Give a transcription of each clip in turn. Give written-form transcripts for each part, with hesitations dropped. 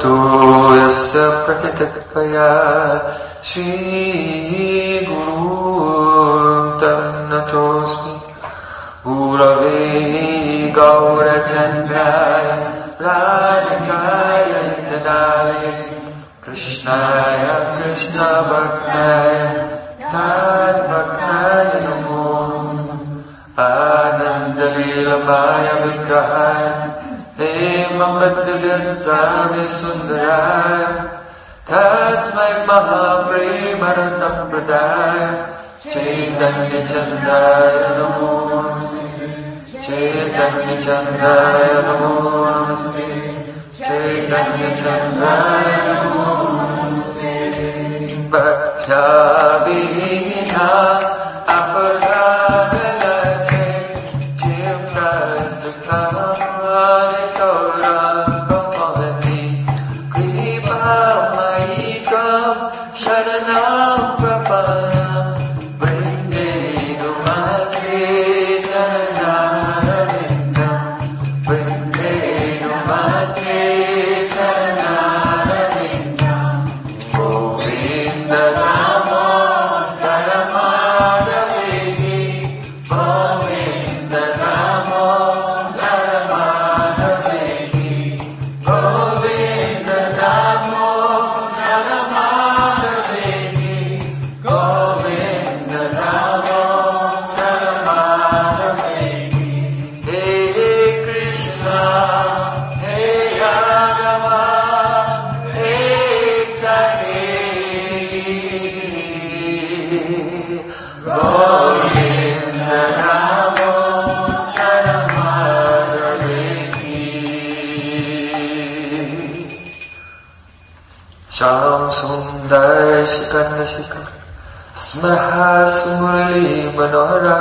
Bhagavato yasya pratitapaya Shri Guru Tamnatosmi Gurave Gaurachandraya Radhikaya Tadaya Krishnaya Krishna Bhaktaya Tad Bhaktaya Namo Ananda Leelamaya Vigrahaya Hemamadavyasami Sundaraya Tasmai Mahapremara Sampradaya Chaitanya Chandaya Namo Namaste Chaitanya Chandaya Namo Namaste Chaitanya Chandaya Namo Namaste Bhaktya Vihina Aparadalache Chivtastakhamani Torah Kapalati Kripa Maikam Sharanam Prapanam Vrinde Numase Charanarvindam Vrinde Numase Charanarvindam Govinda Namo Dharamadavedi Govinda Namo Dharamadavedi Govinda Namo Dharamadavedi Govinda Namo Dharamadavedi Hey Krishna Hey Ragava Hey Sari Govinda Namo Dharamadavedi Sham Sundar Shikanda Shikar Smarha Sumuli Manohara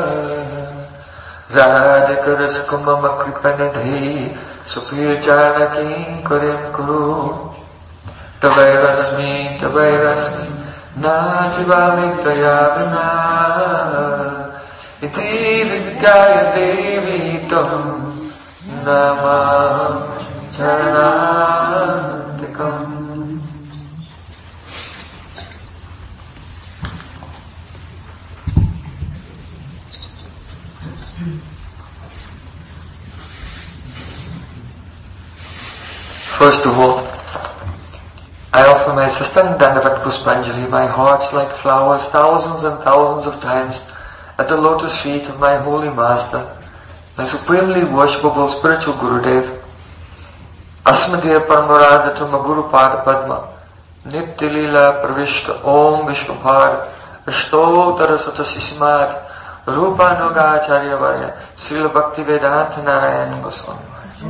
Radhika Raskumama Kripanidhi Sufir Janaki Kurim Kuru Tavai Rasmi Na Jivami Tayavana Iti Vidgaya Devi Tam Namah Charantikam. First of all, I offer my Satsang Dandavat Puspanjali, my hearts like flowers, thousands and thousands of times at the lotus feet of my holy master, my supremely worshipable spiritual Gurudev, Asmadhyaya Paramaradattama Guru Pada Padma, Nitya Leela Pravishta Om Vishwabhar, Ashtotara Satasisimat, Rupa Nogacharya Varya, Srila Bhaktivedanta Narayan Goswami.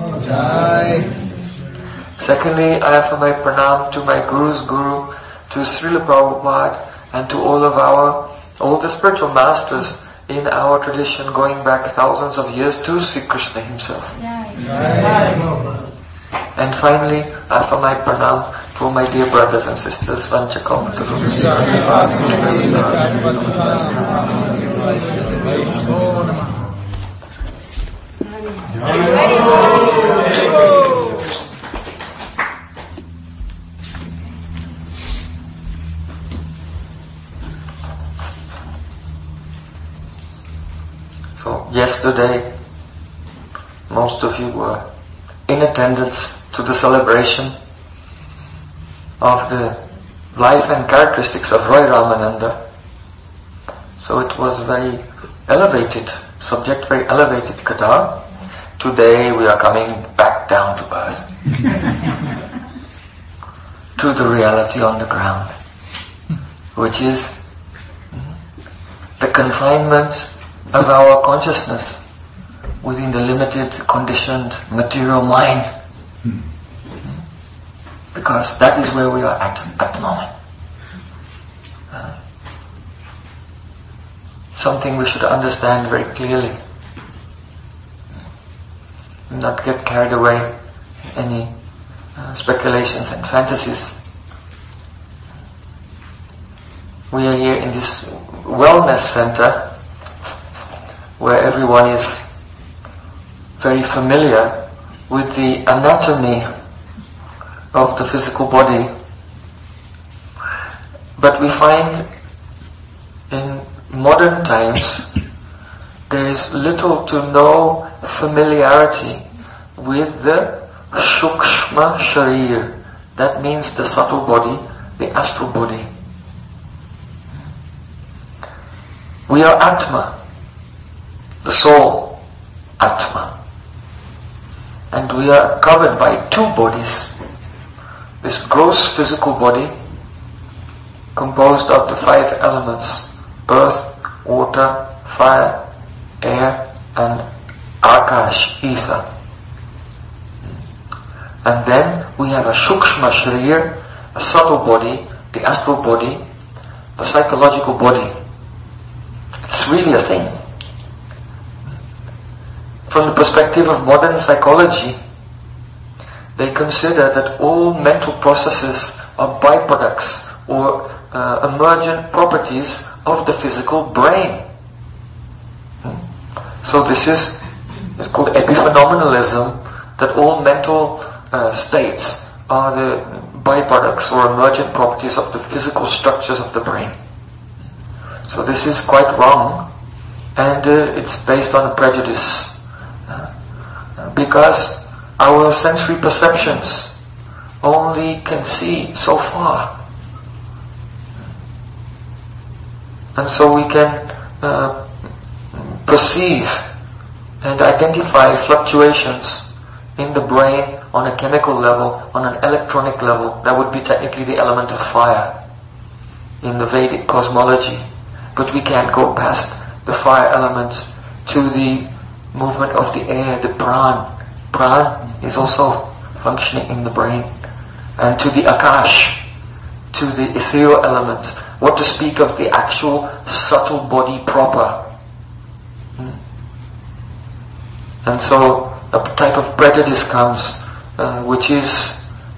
Secondly, I offer my pranam to my Guru's Guru, to Srila Prabhupada, and to all the spiritual masters in our tradition going back thousands of years to Sri Krishna himself. And finally, I offer my pranam to my dear brothers and sisters, So, yesterday, most of you were in attendance to the celebration of the life and characteristics of Roy Ramananda. So it was very elevated subject, very elevated Katha. Today we are coming back down to earth, to the reality on the ground, which is the confinement of our consciousness within the limited, conditioned, material mind. Because that is where we are at the moment. Something we should understand very clearly. Not get carried away in any speculations and fantasies. We are here in this wellness center where everyone is very familiar with the anatomy of the physical body. But we find in modern times there is little to no familiarity with the Shukshma Sharir. That means the subtle body, the astral body. We are Atma, the soul, Atma. And we are covered by two bodies. This gross physical body, composed of the 5 elements: earth, water, fire, air, and Akash, ether. And then we have a Shukshma Sharir, a subtle body, the astral body, the psychological body. It's really a thing. From the perspective of modern psychology, they consider that all mental processes are byproducts or emergent properties of the physical brain. So this is called epiphenomenalism, that all mental states are the byproducts or emergent properties of the physical structures of the brain. So this is quite wrong, and it's based on a prejudice, because our sensory perceptions only can see so far, and so we can perceive and identify fluctuations in the brain on a chemical level, on an electronic level. That would be technically the element of fire in the Vedic cosmology. But we can't go past the fire element to the movement of the air, the pran. Pran is also functioning in the brain. And to the akash, to the ethereal element. What to speak of the actual subtle body proper. And so a type of prejudice comes, which is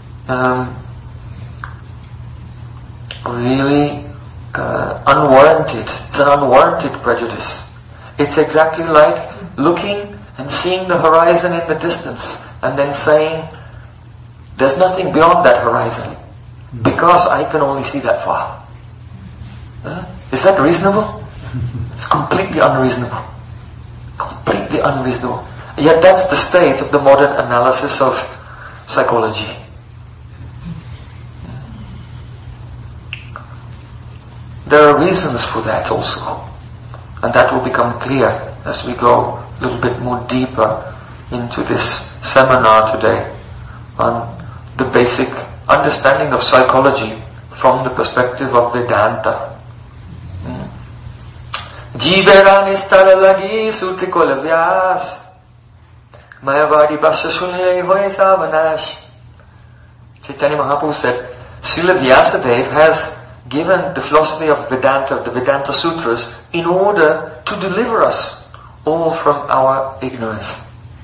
really unwarranted. It's an unwarranted prejudice. It's exactly like looking and seeing the horizon in the distance and then saying, there's nothing beyond that horizon because I can only see that far. Is that reasonable? It's completely unreasonable. Completely unreasonable. Yet that's the state of the modern analysis of psychology. There are reasons for that also. And that will become clear as we go a little bit more deeper into this seminar today on the basic understanding of psychology from the perspective of Vedanta. Jivera nistara lagi sutrikol vyas Mayavadi basha shunle hoy savanash. Chaitanya Mahaprabhu said, Srila Vyasadeva has given the philosophy of Vedanta, the Vedanta Sutras, in order to deliver us all from our ignorance.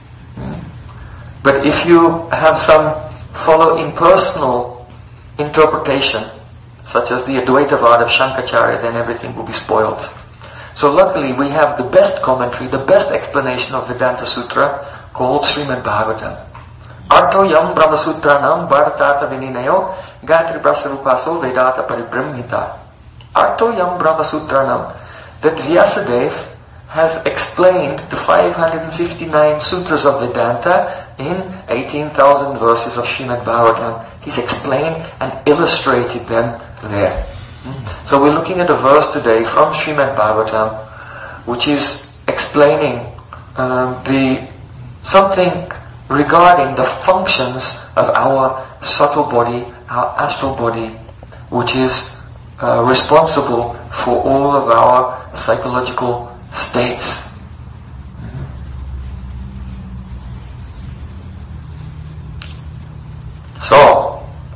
But if you have some follow impersonal interpretation, such as the Advaitavad of Shankaracharya, then everything will be spoiled. So luckily we have the best commentary, the best explanation of Vedanta Sutra called Srimad Bhagavatam. Artho yam Brahma Sutranam Bhartata Vininayo Gatri Prasarupaso Vedata Paribrahmita. Artho yam Brahma Sutranam, that Vyasadeva has explained the 559 sutras of Vedanta in 18,000 verses of Srimad Bhagavatam. He's explained and illustrated them there. So we're looking at a verse today from Srimad Bhagavatam, which is explaining something regarding the functions of our subtle body, our astral body, which is responsible for all of our psychological states. So,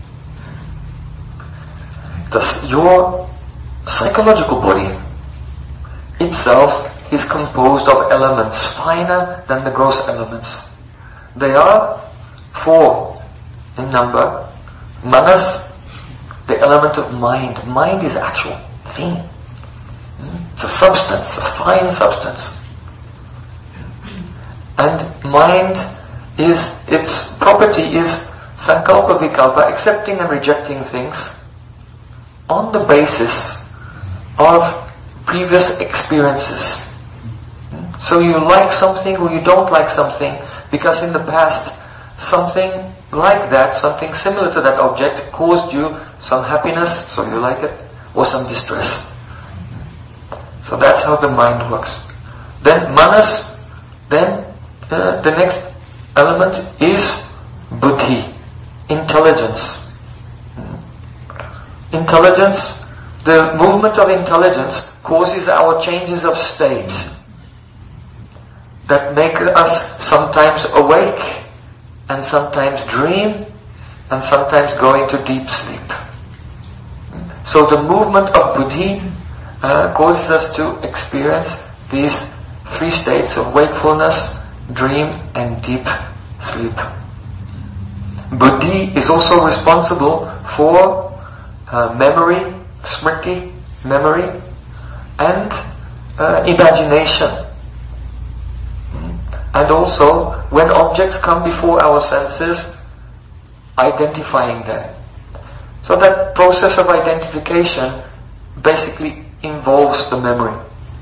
your psychological body itself is composed of elements finer than the gross elements. They are 4 in number. Manas, the element of mind. Mind is actual thing. It's a substance, a fine substance. And mind its property is Sankalpa vikalpa, accepting and rejecting things on the basis of previous experiences. So you like something or you don't like something because in the past something like that, something similar to that object caused you some happiness, so you like it, or some distress. So that's how the mind works. Then manas, then the next element is buddhi, intelligence. Intelligence, the movement of intelligence causes our changes of state that make us sometimes awake and sometimes dream and sometimes go into deep sleep. So the movement of buddhi causes us to experience these three states of wakefulness, dream and deep sleep. Buddhi is also responsible for memory, smriti, memory, and imagination. And also, when objects come before our senses, identifying them. So that process of identification basically involves the memory.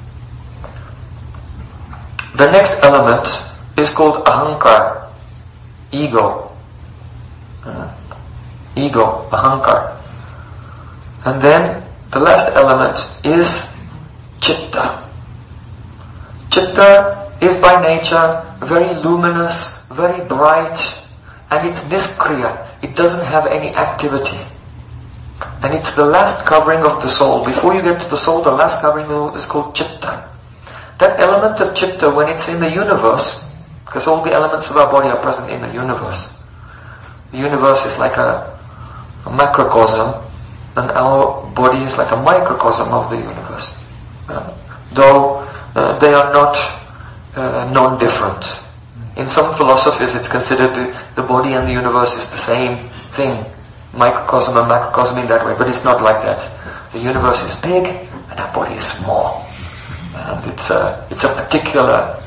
The next element is called ahankar, ego. Ego, ahankar. And then the last element is chitta. Chitta is by nature very luminous, very bright, and it's niskriya. It doesn't have any activity. And it's the last covering of the soul. Before you get to the soul, the last covering is called chitta. That element of chitta, when it's in the universe, because all the elements of our body are present in the universe. The universe is like a macrocosm, and our body is like a microcosm of the universe. Though they are not non-different. In some philosophies it's considered the body and the universe is the same thing. Microcosm and macrocosm in that way, but it's not like that. The universe is big and our body is small. And it's a particular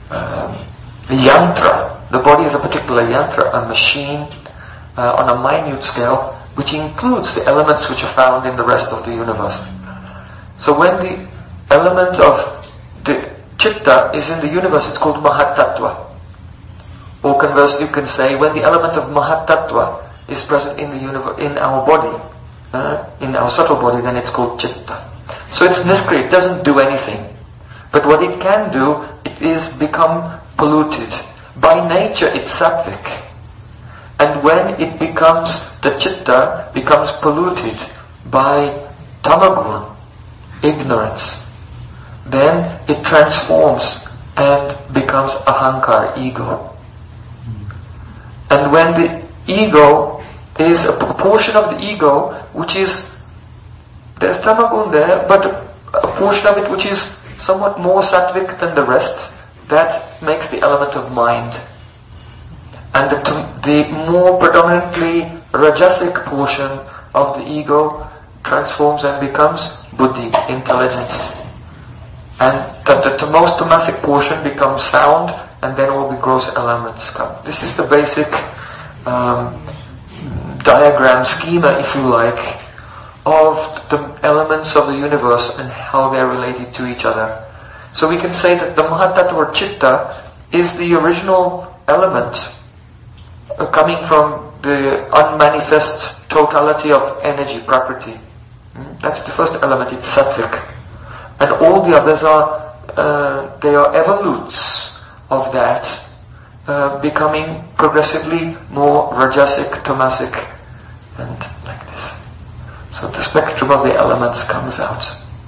yantra. The body is a particular yantra, a machine on a minute scale, which includes the elements which are found in the rest of the universe. So when the element of the chitta is in the universe, it's called Mahatattva. Or conversely, you can say when the element of Mahatattva is present in the universe, in our body, in our subtle body, then it's called chitta. So it's niskriya, it doesn't do anything. But what it can do, it is become polluted. By nature, it's sattvic. And when it becomes, the chitta becomes polluted by tamagun, ignorance, then it transforms and becomes ahankar, ego. And when the ego is a portion of the ego which is, there's tamagun there, but a portion of it which is somewhat more sattvic than the rest, that makes the element of mind. And the more predominantly rajasic portion of the ego transforms and becomes buddhi, intelligence. And the most tamasic portion becomes sound, and then all the gross elements come. This is the basic diagram, schema, if you like, of the elements of the universe and how they're related to each other. So we can say that the Mahatattva or Chitta is the original element coming from the unmanifest totality of energy, prakriti. That's the first element, it's sattvic. And all the others they are evolutes of that, becoming progressively more rajasic, tamasic, and like this. So the spectrum of the elements comes out.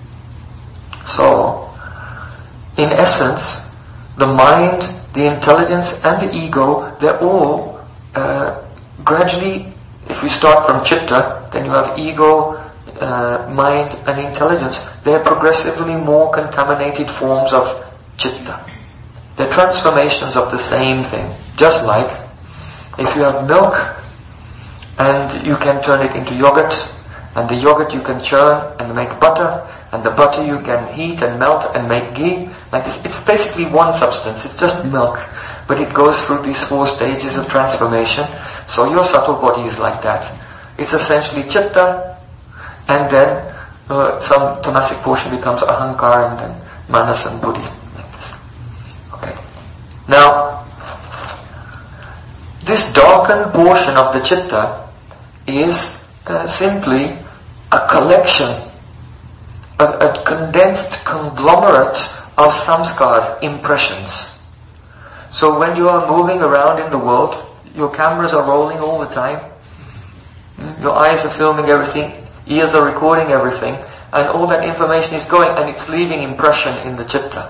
So, in essence, the mind, the intelligence, and the ego, they're all gradually, if we start from chitta, then you have ego, mind, and intelligence. They're progressively more contaminated forms of chitta. They're transformations of the same thing. Just like if you have milk and you can turn it into yogurt, and the yogurt you can churn and make butter, and the butter you can heat and melt and make ghee. Like this, it's basically one substance. It's just milk. but it goes through these 4 stages of transformation. So your subtle body is like that. It's essentially chitta, and then some tamasic portion becomes ahankara, and then manas and buddhi, like this. Okay. Now, this darkened portion of the chitta is simply a collection, a condensed conglomerate of samskars, impressions. So when you are moving around in the world, your cameras are rolling all the time, your eyes are filming everything, ears are recording everything, and all that information is going and it's leaving impression in the chitta.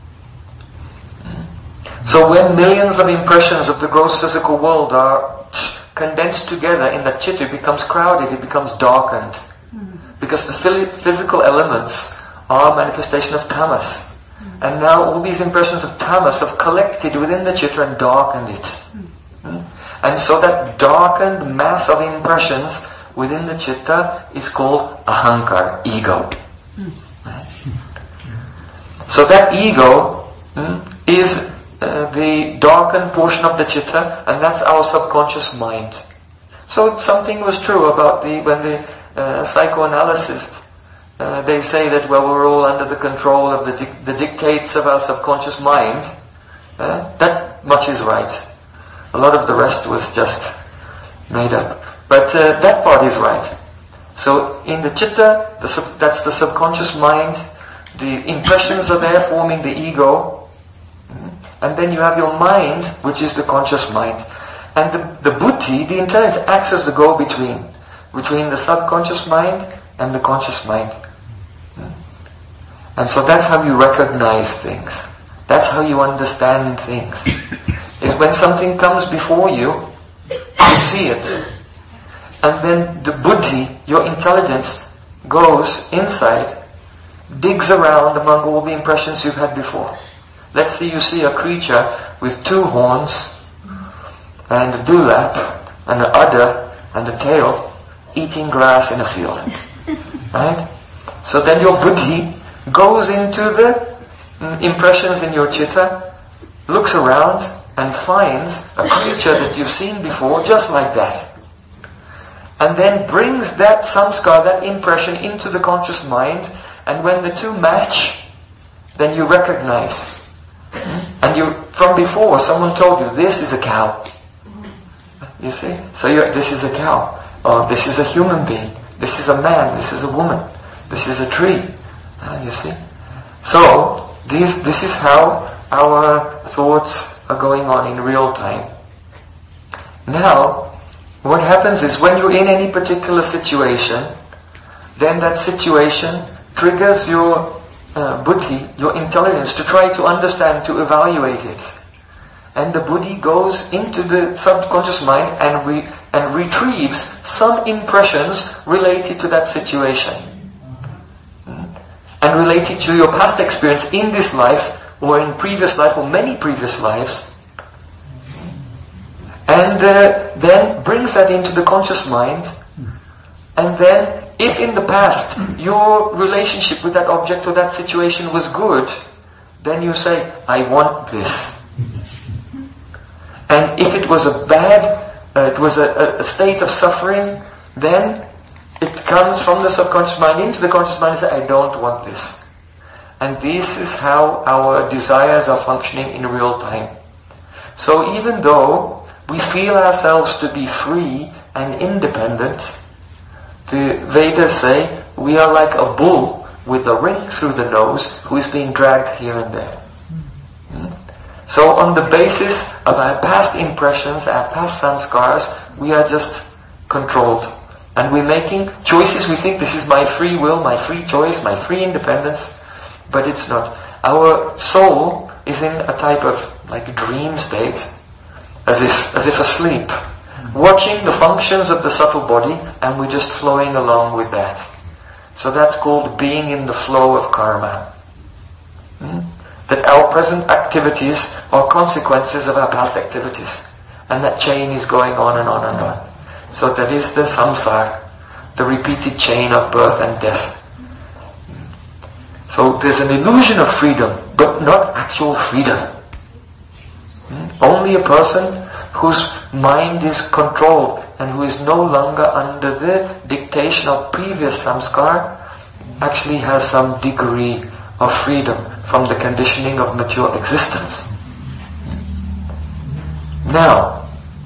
So when millions of impressions of the gross physical world are condensed together in the chitta, it becomes crowded, it becomes darkened. Because the physical elements are manifestation of tamas. And now all these impressions of tamas have collected within the chitta and darkened it. And so that darkened mass of impressions within the chitta is called ahankar, ego. So that ego is the darkened portion of the chitta, and that's our subconscious mind. So something was true about when the psychoanalysts, they say that, well, we're all under the control of the dictates of our subconscious mind. That much is right. A lot of the rest was just made up. But that part is right. So in the chitta, that's the subconscious mind. The impressions are there forming the ego. And then you have your mind, which is the conscious mind. And the buddhi, the intelligence, acts as the go-between between the subconscious mind and the conscious mind. And so that's how you recognize things. That's how you understand things. Is when something comes before you, you see it. And then the buddhi, your intelligence, goes inside, digs around among all the impressions you've had before. Let's say you see a creature with 2 horns, and a dewlap, and an udder, and a tail, eating grass in a field. Right? So then your buddhi goes into the impressions in your chitta, looks around, and finds a creature that you've seen before, just like that. And then brings that samskar, that impression, into the conscious mind, and when the 2 match, then you recognize. And from before, someone told you, this is a cow. You see? So this is a cow. Or this is a human being. This is a man. This is a woman. This is a tree. You see? So, this is how our thoughts are going on in real time. Now, what happens is when you're in any particular situation, then that situation triggers your buddhi, your intelligence, to try to understand, to evaluate it. And the buddhi goes into the subconscious mind and retrieves some impressions related to that situation. And related to your past experience in this life, or in previous life, or many previous lives. And then brings that into the conscious mind. And then, if in the past your relationship with that object or that situation was good, then you say, I want this. And if it was it was a state of suffering, then it comes from the subconscious mind into the conscious mind and says, I don't want this. And this is how our desires are functioning in real time. So even though we feel ourselves to be free and independent, the Vedas say we are like a bull with a ring through the nose who is being dragged here and there. So on the basis of our past impressions, our past sanskars, we are just controlled. And we're making choices. We think this is my free will, my free choice, my free independence. But it's not. Our soul is in a type of like dream state, as if asleep, watching the functions of the subtle body, and we're just flowing along with that. So that's called being in the flow of karma. That our present activities are consequences of our past activities. And that chain is going on and on and on. So that is the samsara, the repeated chain of birth and death. So there's an illusion of freedom, but not actual freedom. only a person whose mind is controlled and who is no longer under the dictation of previous samskar actually has some degree of freedom from the conditioning of mature existence. Now,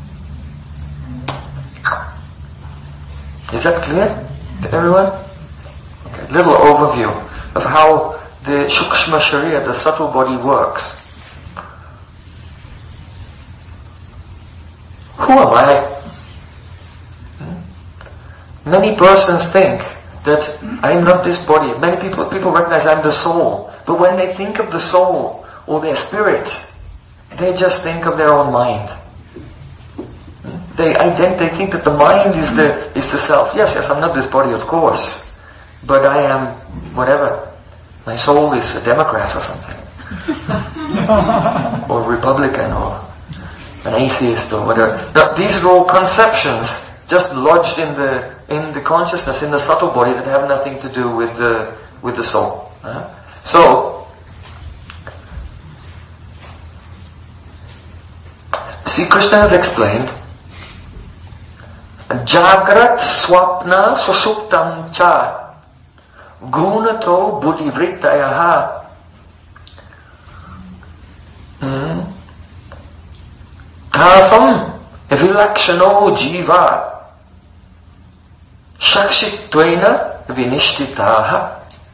is that clear to everyone? Okay, little overview of how the Shukshma Sharira, the subtle body, works. Who am I? Many persons think that I'm not this body. Many people recognize I'm the soul. But when they think of the soul or their spirit, they just think of their own mind. They think that the mind is the self. Yes, I'm not this body, of course. But I am whatever. My soul is a Democrat or something. Or Republican or an atheist or whatever. Now, these are all conceptions just lodged in the consciousness, in the subtle body, that have nothing to do with the soul. So, see, Krishna has explained, Jagrat swapna susuptam cha gunato buddhivrittayaha. Tasam vilakshano jiva shakshittvena vinishtitaha.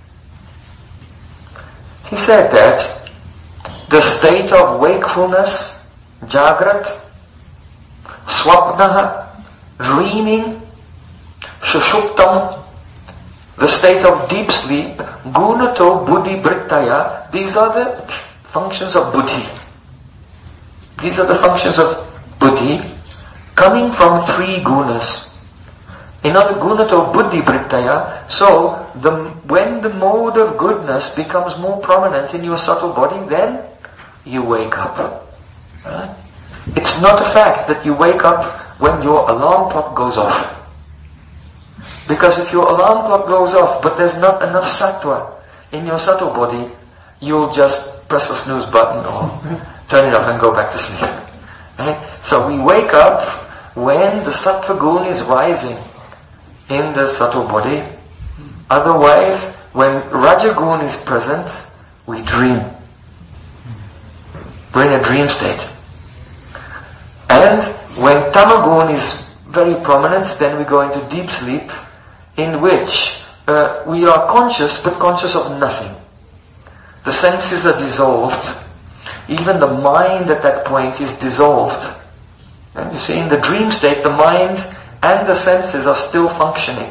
He said that the state of wakefulness, Jagrat, Swapnaha, dreaming, Sushuptam, the state of deep sleep, Gunato Buddhi Brittaya, these are the functions of Buddhi. These are the functions of Buddhi coming from three gunas. Another Gunato Buddhi Brittaya, so when the mode of goodness becomes more prominent in your subtle body, then you wake up. It's not a fact that you wake up when your alarm clock goes off. Because if your alarm clock goes off but there's not enough sattva in your subtle body, you'll just press the snooze button or turn it off and go back to sleep. Right? So we wake up when the sattva gun is rising in the subtle body. Otherwise, when Rajagun is present, we dream. We're in a dream state. And when Tamagun is very prominent, then we go into deep sleep, in which we are conscious, but conscious of nothing. The senses are dissolved. Even the mind at that point is dissolved. And you see, in the dream state, the mind and the senses are still functioning.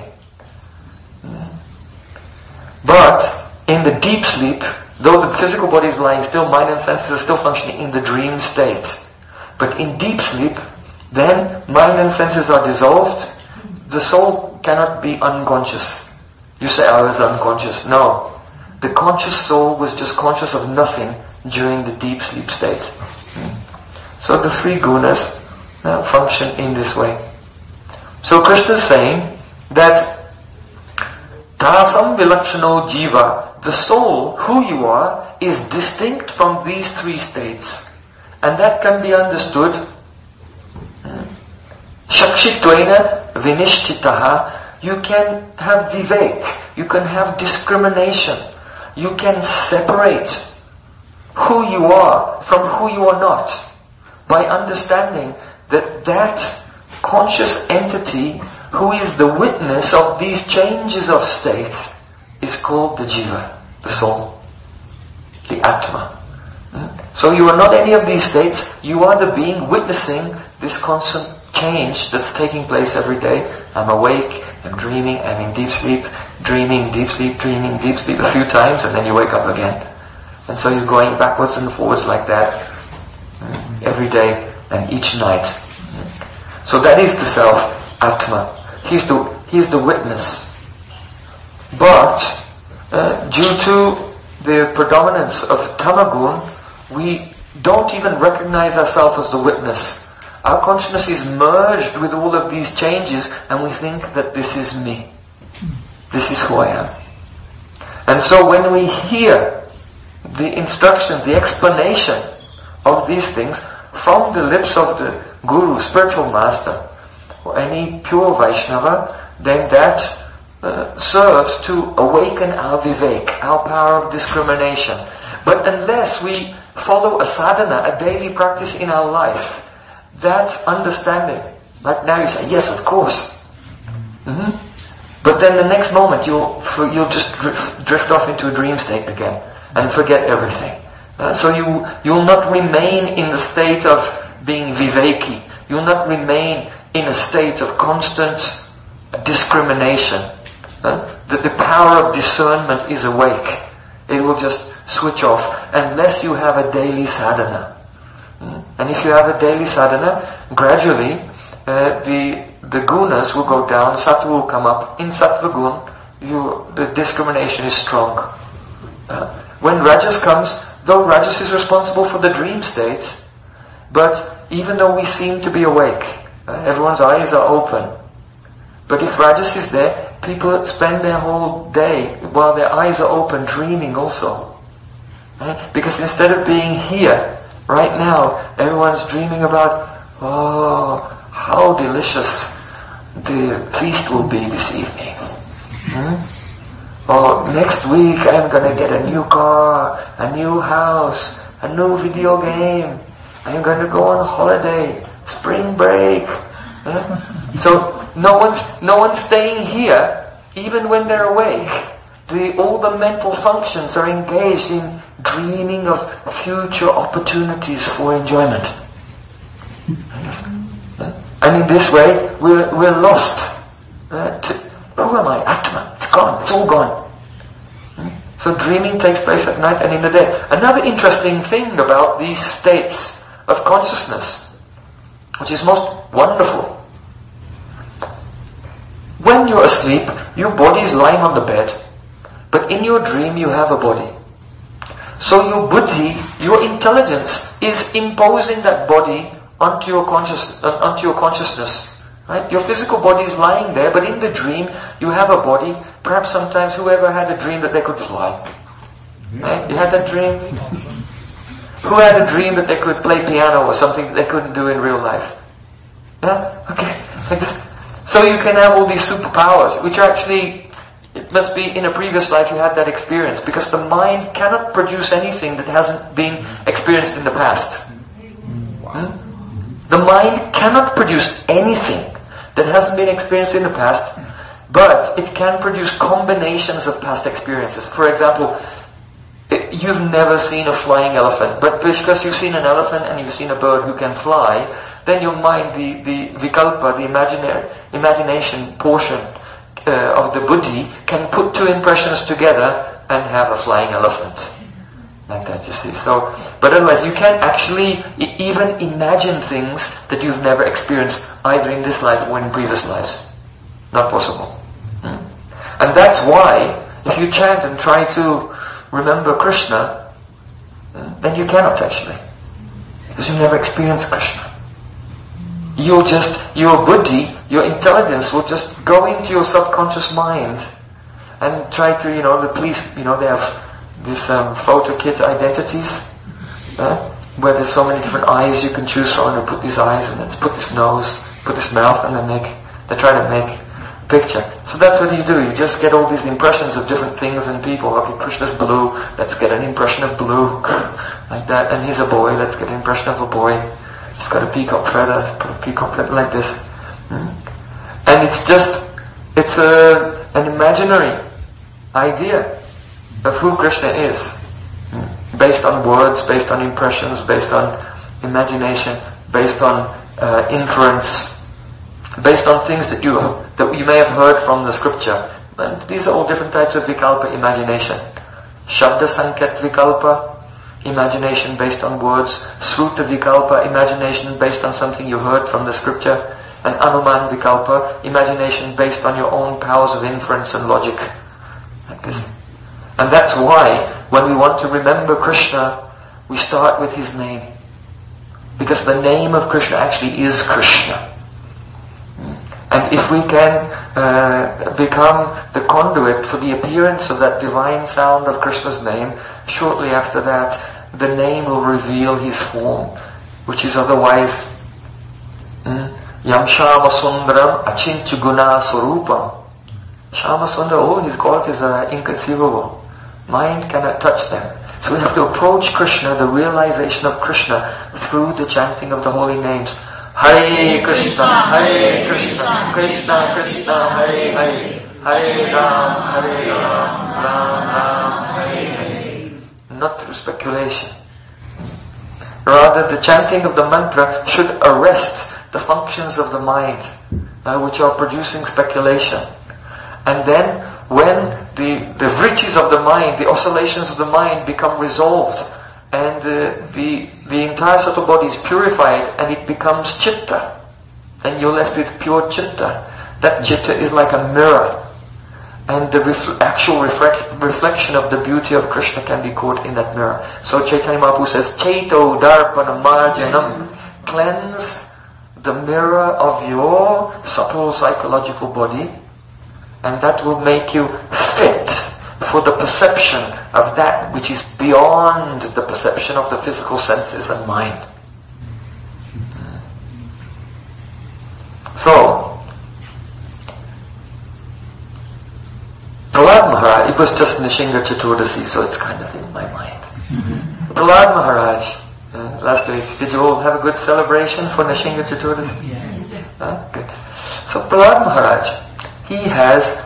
But in the deep sleep, though the physical body is lying still, mind and senses are still functioning in the dream state. But in deep sleep, then mind and senses are dissolved. The soul cannot be unconscious. You say, I was unconscious. No. The conscious soul was just conscious of nothing during the deep sleep state. So the three gunas function in this way. So Krishna is saying that Tasam vilakshano jiva, the soul, who you are, is distinct from these three states. And that can be understood. Shakshittvena vinishtitaha, you can have vivek, you can have discrimination, you can separate who you are from who you are not by understanding that that conscious entity who is the witness of these changes of state is called the jiva, the soul, the atma. So you are not any of these states, you are the being witnessing this constant change that's taking place every day. I'm awake, I'm dreaming, I'm in deep sleep, dreaming, deep sleep, dreaming, deep sleep a few times, and then you wake up again. And so you're going backwards and forwards like that every day and each night. So that is the self, Atma. He's the witness. But due to the predominance of Tamagun, we don't even recognize ourselves as the witness. Our consciousness is merged with all of these changes and we think that this is me. This is who I am. And so when we hear the instruction, the explanation of these things, from the lips of the Guru, spiritual master, or any pure Vaishnava, then that serves to awaken our vivek, our power of discrimination. But unless we follow a sadhana, a daily practice in our life, that understanding, like now you say, yes, of course. But then the next moment you'll just drift off into a dream state again and forget everything. So you'll not remain in the state of being viveki. You'll not remain in a state of constant discrimination. The power of discernment is awake. It will just switch off unless you have a daily sadhana. And if you have a daily sadhana, gradually the gunas will go down, sattva will come up. In sattva gun, the discrimination is strong. When rajas comes, though rajas is responsible for the dream state, but even though we seem to be awake, everyone's eyes are open. But if rajas is there, people spend their whole day while their eyes are open dreaming also. Because instead of being here, right now, everyone's dreaming about, oh, how delicious the feast will be this evening. Or next week I'm gonna get a new car, a new house, a new video game. I'm gonna go on holiday, spring break. So no one's staying here, even when they're awake. All the mental functions are engaged in dreaming of future opportunities for enjoyment. And in this way, we're lost. Who am I? Atman. It's gone. It's all gone. So dreaming takes place at night and in the day. Another interesting thing about these states of consciousness, which is most wonderful. When you're asleep, your body is lying on the bed, but in your dream you have a body. So your buddhi, your intelligence, is imposing that body onto your consciousness. Right? Your physical body is lying there, but in the dream you have a body. Perhaps sometimes whoever had a dream that they could fly. Right? You had that dream? Who had a dream that they could play piano or something that they couldn't do in real life? Yeah? Okay. Like this. So you can have all these superpowers, which are actually, it must be in a previous life you had that experience, because the mind cannot produce anything that hasn't been experienced in the past. The mind cannot produce anything that hasn't been experienced in the past, but it can produce combinations of past experiences. For example, you've never seen a flying elephant, but because you've seen an elephant and you've seen a bird who can fly, then your mind, the vikalpa, the imagination portion of the buddhi, can put two impressions together and have a flying elephant. Like that, you see. So, but otherwise you can't actually even imagine things that you've never experienced either in this life or in previous lives. Not possible. And that's why if you chant and try to remember Krishna, then you cannot actually. Because you never experienced Krishna. Your buddhi, your intelligence will just go into your subconscious mind and try to, the police, they have these photo kit identities, where there's so many different eyes you can choose from, and put these eyes, and let's put this nose, put this mouth, and they try to make a picture. So that's what you do. You just get all these impressions of different things and people. Okay, Krishna's blue, let's get an impression of blue, like that. And he's a boy, let's get an impression of a boy. He's got a peacock feather, put a peacock feather like this. And it's an imaginary idea of who Krishna is, based on words, based on impressions, based on imagination, based on inference, based on things that you may have heard from the scripture. And these are all different types of vikalpa imagination. Shabda sanket vikalpa, imagination based on words. Sruta vikalpa, imagination based on something you heard from the scripture. And anuman vikalpa, imagination based on your own powers of inference and logic. Like this. And that's why when we want to remember Krishna, we start with his name. Because the name of Krishna actually is Krishna. And if we can become the conduit for the appearance of that divine sound of Krishna's name, shortly after that, the name will reveal his form. which is otherwise Yam Shama Sundaram Achintya Guna Swarupam. Shama Sundara, his qualities are inconceivable. Mind cannot touch them. So we have to approach Krishna, the realization of Krishna, through the chanting of the holy names. Hare Krishna, Krishna Krishna, Hare Hare, Hare Ram, Ram Ram, Hare Hare. Not through speculation. Rather, the chanting of the mantra should arrest the functions of the mind, which are producing speculation. And then, when the riches of the mind, the oscillations of the mind become resolved, and the entire subtle body is purified, and it becomes chitta, then you're left with pure chitta. That chitta is like a mirror, and the actual reflection of the beauty of Krishna can be caught in that mirror. So Chaitanya Mahaprabhu says, Chaito Darpana Marjanam, cleanse the mirror of your subtle psychological body, and that will make you fit for the perception of that which is beyond the perception of the physical senses and mind. So, Prahlad Maharaj, it was just Nishinga Chaturdasi, so it's kind of in my mind. Prahlad Maharaj, last week, did you all have a good celebration for Nishinga Chaturdasi? Yeah. Good. So Prahlad Maharaj, he has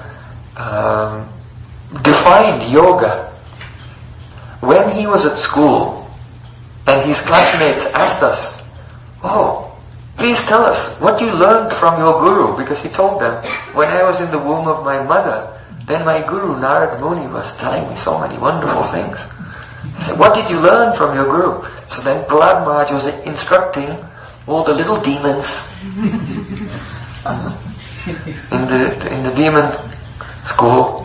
defined yoga. When he was at school and his classmates asked us, "Oh, please tell us what you learned from your guru," because he told them, "When I was in the womb of my mother, then my guru Narad Muni was telling me so many wonderful things." He said, "What did you learn from your guru?" So then Prahlad Maharaj was instructing all the little demons in the demon school,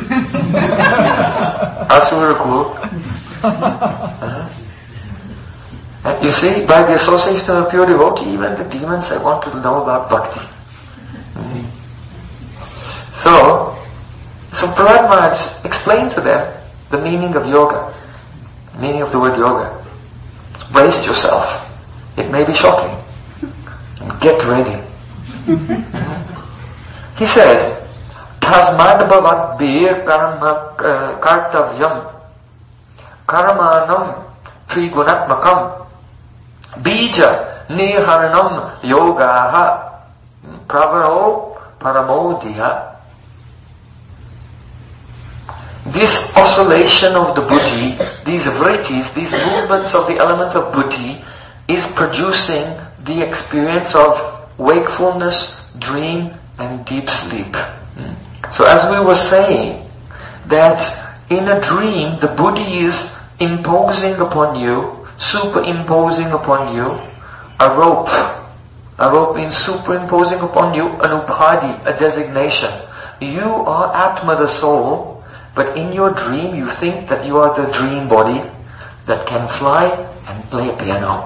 Asura Kul. And you see, by the association of a pure devotee, even the demons, they want to know about bhakti. So Prahlad Maharaj explained to them the meaning of yoga, the meaning of the word yoga. Brace yourself. It may be shocking. Get ready. He said, Tasmad bhavat bir karma kartavyam karmanam trigunatmakam bija niharanam yogaha pravaro paramodhiya. This oscillation of the buddhi, these vrittis, these movements of the element of buddhi, is producing the experience of wakefulness, dream, and deep sleep. So as we were saying, that in a dream the buddhi is imposing upon you, superimposing upon you a rope. A rope means superimposing upon you an upadhi, a designation. You are Atma, the soul, but in your dream you think that you are the dream body that can fly and play a piano.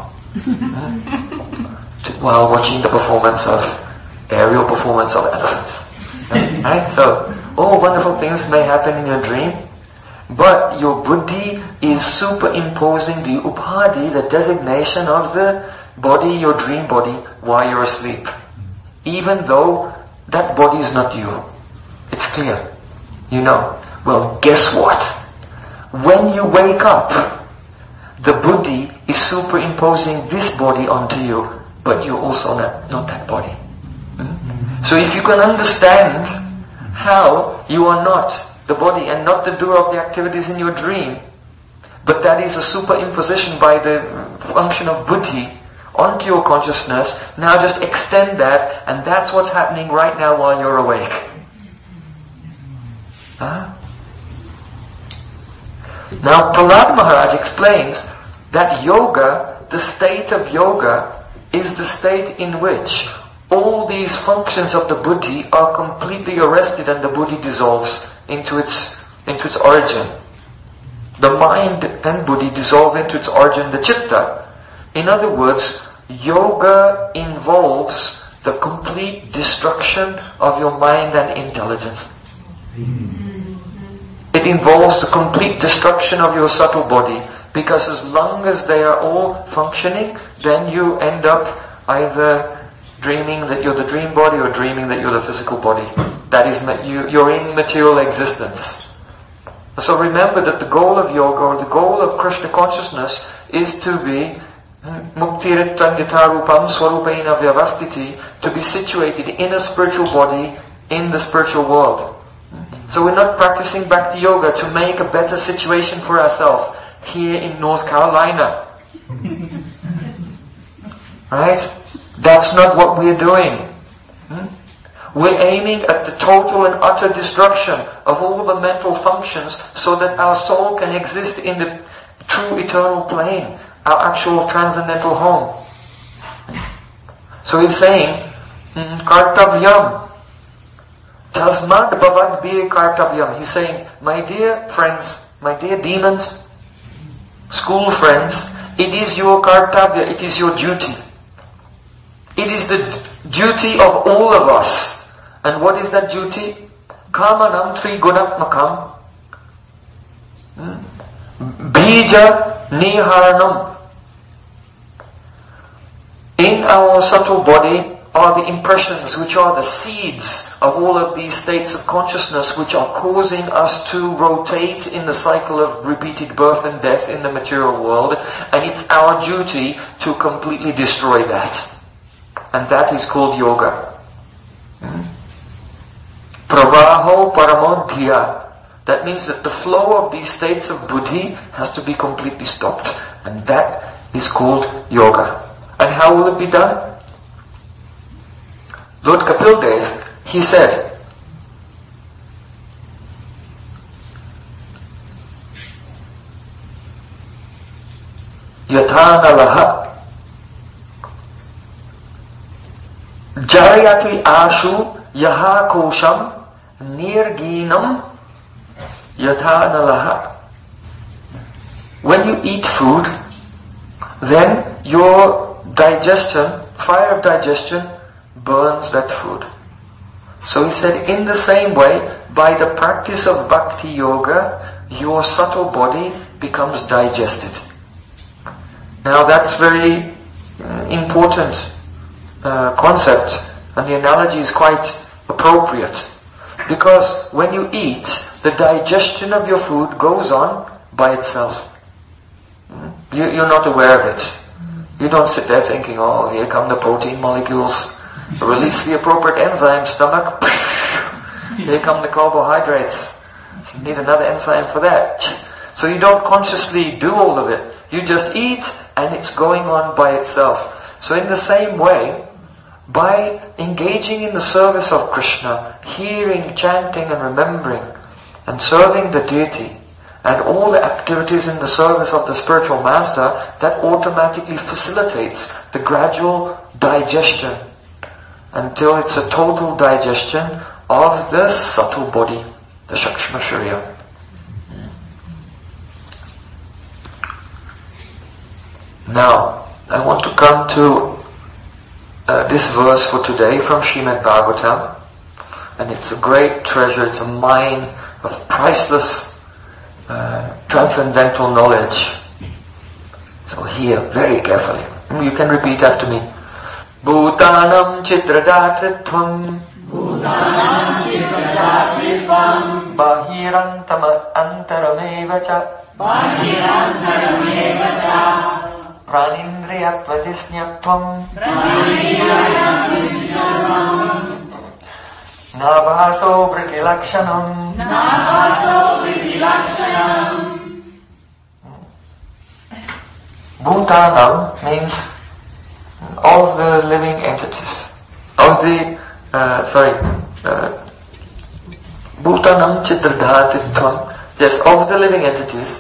While watching the aerial performance of elephants. Right? So, all wonderful things may happen in your dream, but your buddhi is superimposing the upadhi, the designation of the body, your dream body, while you're asleep. Even though that body is not you. It's clear. You know. Well, guess what? When you wake up, the buddhi is superimposing this body onto you, but you're also not that body. So if you can understand how you are not the body and not the doer of the activities in your dream, but that is a superimposition by the function of buddhi onto your consciousness, now just extend that, and that's what's happening right now while you're awake. Now Prahlad Maharaj explains that yoga, the state of yoga, is the state in which all these functions of the buddhi are completely arrested and the buddhi dissolves into its origin. The mind and buddhi dissolve into its origin, the chitta. In other words, yoga involves the complete destruction of your mind and intelligence. It involves the complete destruction of your subtle body, Because as long as they are all functioning, then you end up either dreaming that you're the dream body or dreaming that you're the physical body. That is, you're in material existence. So remember that the goal of yoga, or the goal of Krishna consciousness, is to be muktirittam yatarupam swarupaina vyavastiti, to be situated in a spiritual body in the spiritual world. So we're not practicing Bhakti Yoga to make a better situation for ourselves here in North Carolina. Right? That's not what we're doing. We're aiming at the total and utter destruction of all the mental functions so that our soul can exist in the true eternal plane, our actual transcendental home. So he's saying, kartavyam, tasmad bhavad bir kartavyam. He's saying, my dear friends, my dear demons, school friends, it is your kartavya, it is your duty. It is the duty of all of us. And what is that duty? Kamanam trigunatmakam, bija niharanam. In our subtle body are the impressions, which are the seeds of all of these states of consciousness, which are causing us to rotate in the cycle of repeated birth and death in the material world. And it's our duty to completely destroy that. And that is called yoga. Pravaho paramodhya. That means that the flow of these states of buddhi has to be completely stopped. And that is called yoga. And how will it be done? Lord Kapil Dev, he said, Yathanalaha Jarayati ashu yaha kosham nirginam yathanalaha. When you eat food, then your digestion, fire of digestion, burns that food. So he said, in the same way, by the practice of Bhakti Yoga, your subtle body becomes digested. Now that's very important concept, and the analogy is quite appropriate. Because when you eat, the digestion of your food goes on by itself. You're not aware of it. You don't sit there thinking, oh, here come the protein molecules, release the appropriate enzyme, stomach, here come the carbohydrates. So you need another enzyme for that. So you don't consciously do all of it. You just eat and it's going on by itself. So in the same way, by engaging in the service of Krishna, hearing, chanting and remembering, and serving the deity, and all the activities in the service of the spiritual master, that automatically facilitates the gradual digestion until it's a total digestion of the subtle body, the Shakshma Sharya. Now, I want to come to this verse for today from Srimad Bhagavatam, and it's a great treasure, it's a mine of priceless transcendental knowledge. So hear very carefully. You can repeat after me. Bhutanam chitradhatritvam Bahirantam antaramevacha Pranindriyatvatisnyatvam Nabhaso Britilakshanam. Bhutanam means of the living entities. Of the, Bhutanam chitradhatitvam. Yes, of the living entities.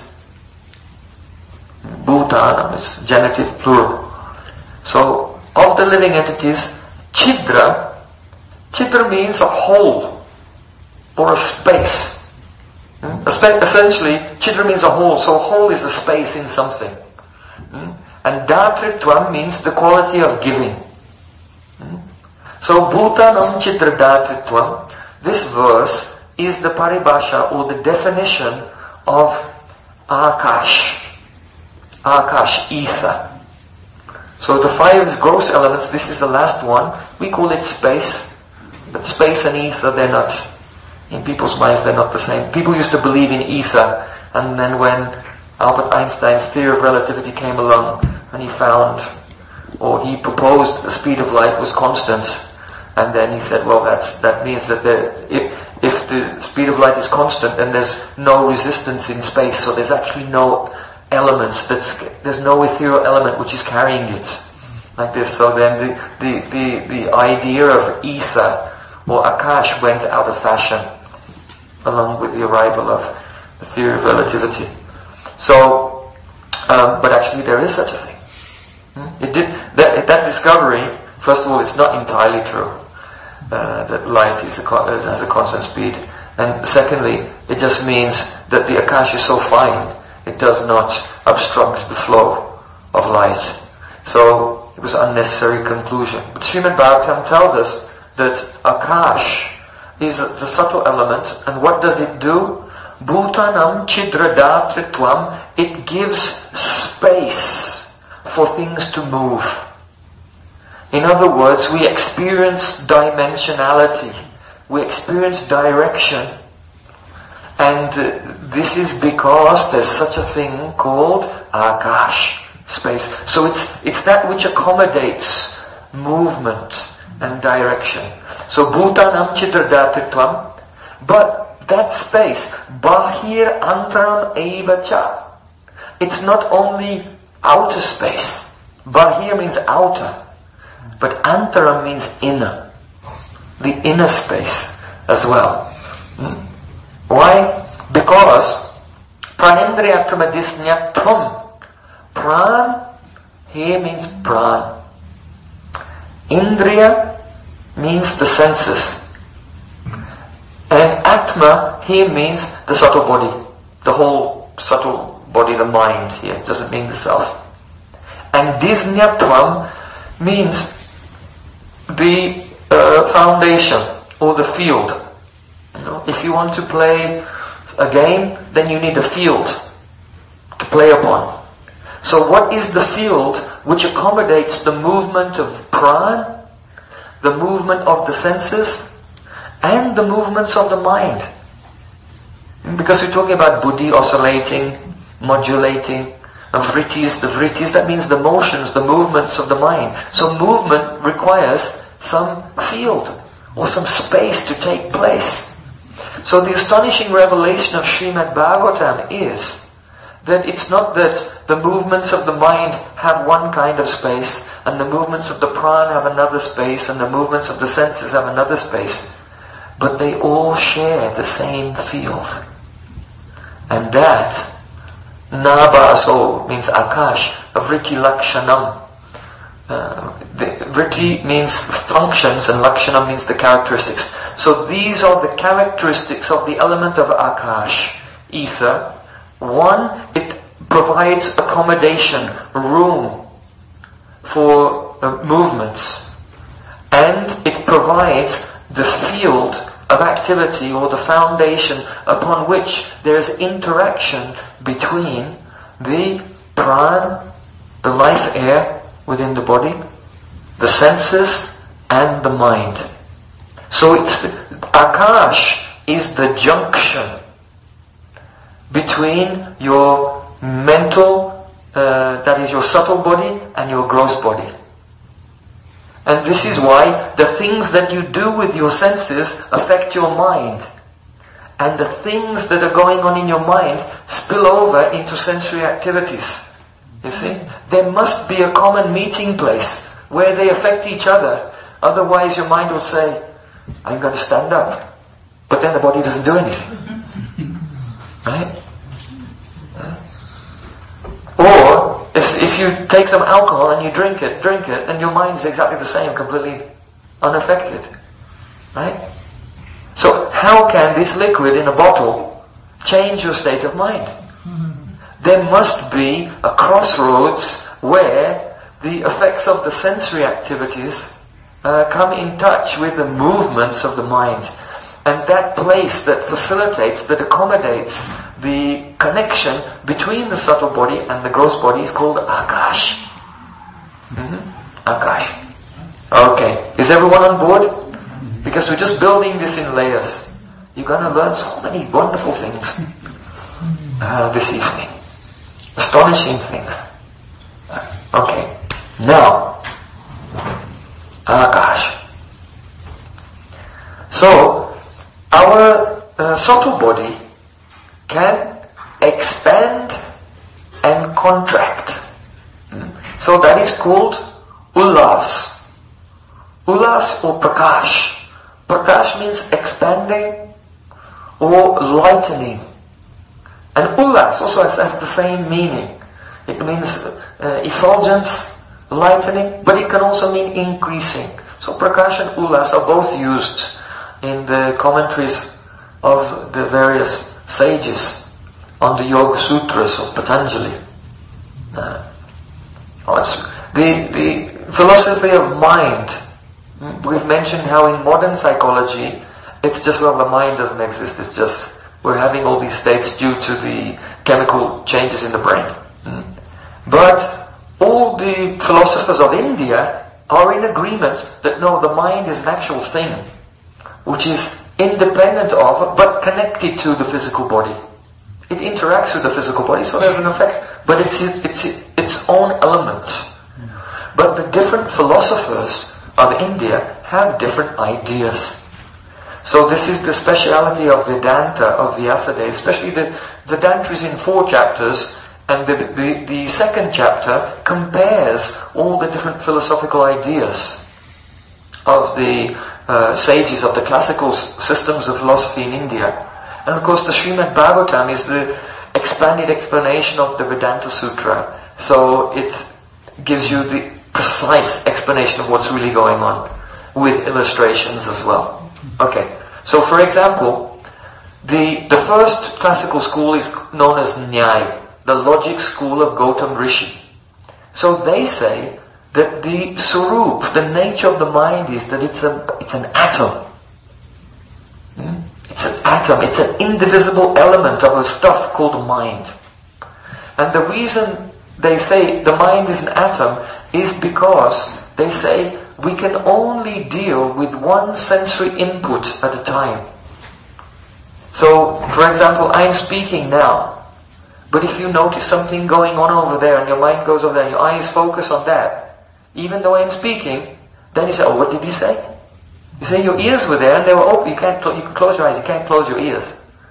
Bhutanam is genitive plural. So, of the living entities, chidra. Chitra means a hole or a space. Essentially, chitra means a hole, so a hole is a space in something. And datritvam means the quality of giving. So bhutanam chitra datritvam, this verse is the paribhasha or the definition of akash. Akash, ether. So the 5 gross elements, this is the last one. We call it space. But space and ether, they're not, in people's minds, they're not the same. People used to believe in ether, and then when Albert Einstein's theory of relativity came along, and he found, or he proposed the speed of light was constant, and then he said, well, that means that if the speed of light is constant, then there's no resistance in space, so there's actually no elements, there's no ethereal element which is carrying it, like this. So then the idea of ether or Akash went out of fashion, along with the arrival of the theory of relativity. So, but actually there is such a thing. That discovery, first of all, it's not entirely true, that light has a constant speed. And secondly, it just means that the Akash is so fine, it does not obstruct the flow of light. So, it was an unnecessary conclusion. But Srimad Bhagavatam tells us that Akash is the subtle element, and what does it do? Bhutanam chidradhatritvam, it gives space for things to move. In other words, we experience dimensionality, we experience direction, and this is because there's such a thing called Akash, space. So it's that which accommodates movement and direction. So Bhutanam chidradhatritvam, but that space, Bahir Antaram Evacha, it's not only outer space. Bahir means outer, but Antaram means inner. The inner space as well. Why? Because Pranendriya Pramadisnya Tvam. Pran here means Pran. Indriya means the senses. And Atma here means the subtle body. The whole subtle body, the mind here. It doesn't mean the self. And Disnyatvam means the foundation or the field. If you want to play a game, then you need a field to play upon. So what is the field which accommodates the movement of Pran, the movement of the senses, and the movements of the mind? Because we're talking about buddhi oscillating, modulating, vrittis, the vrittis, that means the motions, the movements of the mind. So movement requires some field or some space to take place. So the astonishing revelation of Srimad Bhagavatam is that it's not that the movements of the mind have one kind of space, and the movements of the pran have another space, and the movements of the senses have another space, but they all share the same field. And that Nabhaso means Akash, Vritti Lakshanam. Vritti means functions and Lakshanam means the characteristics. So these are the characteristics of the element of Akash, ether. One, it provides accommodation, room for movements. And it provides the field of activity or the foundation upon which there is interaction between the pran, the life air within the body, the senses, and the mind. So Akash is the junction between your mental, that is your subtle body, and your gross body. And this is why the things that you do with your senses affect your mind. And the things that are going on in your mind spill over into sensory activities. You see? There must be a common meeting place where they affect each other. Otherwise your mind will say, I'm going to stand up. But then the body doesn't do anything. Right? Or, if you take some alcohol and you drink it, and your mind is exactly the same, completely unaffected. Right? So, how can this liquid in a bottle change your state of mind? There must be a crossroads where the effects of the sensory activities come in touch with the movements of the mind. And that place that facilitates, that accommodates the connection between the subtle body and the gross body is called Akash. Akash. Okay. Is everyone on board? Because we're just building this in layers. You're going to learn so many wonderful things this evening. Astonishing things. Okay. Now, Akash. So, our subtle body can expand and contract. So that is called Ullas. Ullas or Prakash. Prakash means expanding or lightening. And Ullas also has the same meaning. It means effulgence, lightening, but it can also mean increasing. So Prakash and Ullas are both used in the commentaries of the various sages on the Yoga Sutras of Patanjali. The philosophy of mind. We've mentioned how in modern psychology, it's just, well, the mind doesn't exist. It's just, we're having all these states due to the chemical changes in the brain. But all the philosophers of India are in agreement that no, the mind is an actual thing, which is independent of, but connected to the physical body. It interacts with the physical body, so there's an effect, but it's its own element. But the different philosophers of India have different ideas. So this is the speciality of Vedanta, of Vyasadeva, especially the Vedanta is in 4 chapters, and the second chapter compares all the different philosophical ideas of the sages of the classical systems of philosophy in India. And of course the Srimad Bhagavatam is the expanded explanation of the Vedanta Sutra. So it gives you the precise explanation of what's really going on, with illustrations as well. Okay, so for example, the first classical school is known as Nyaya, the logic school of Gautam Rishi. So they say that the Surup, the nature of the mind is that it's an atom. It's an atom, it's an indivisible element of a stuff called mind. And the reason they say the mind is an atom is because they say we can only deal with one sensory input at a time. So, for example, I'm speaking now, but if you notice something going on over there and your mind goes over there and your eyes focus on that, even though I'm speaking, then you say, oh, what did he say? You say your ears were there and they were open. You can close your eyes, you can't close your ears.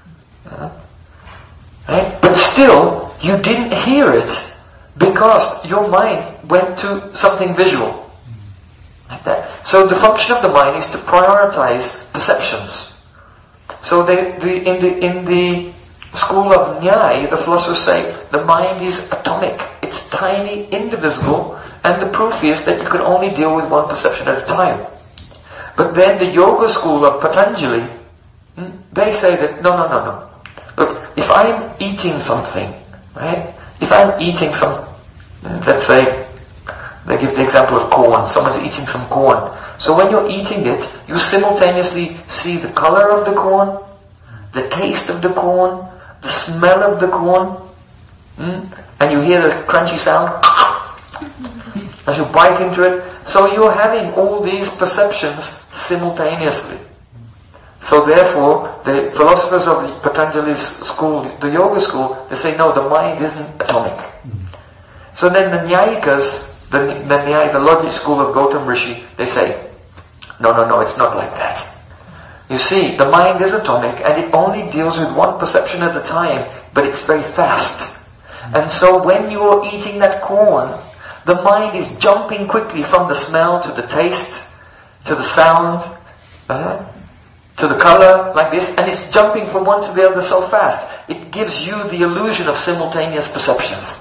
Right? But still, you didn't hear it because your mind went to something visual. Like that. So the function of the mind is to prioritize perceptions. So in the school of Nyaya, the philosophers say the mind is atomic. It's tiny, indivisible, and the proof is that you can only deal with one perception at a time. But then the yoga school of Patanjali, they say that no. Look, if I'm eating something, right? If I'm eating some, let's say, they give the example of corn. Someone's eating some corn. So when you're eating it, you simultaneously see the color of the corn, the taste of the corn, the smell of the corn, and you hear the crunchy sound as you bite into it. So you're having all these perceptions simultaneously. So therefore, the philosophers of Patanjali's school, the yoga school, they say, no, the mind isn't atomic. So then the Nyayikas, the logic school of Gautam Rishi, they say, no, it's not like that. You see, the mind is atomic and it only deals with one perception at a time, but it's very fast. And so when you're eating that corn, the mind is jumping quickly from the smell to the taste, to the sound, to the color, like this, and it's jumping from one to the other so fast. It gives you the illusion of simultaneous perceptions.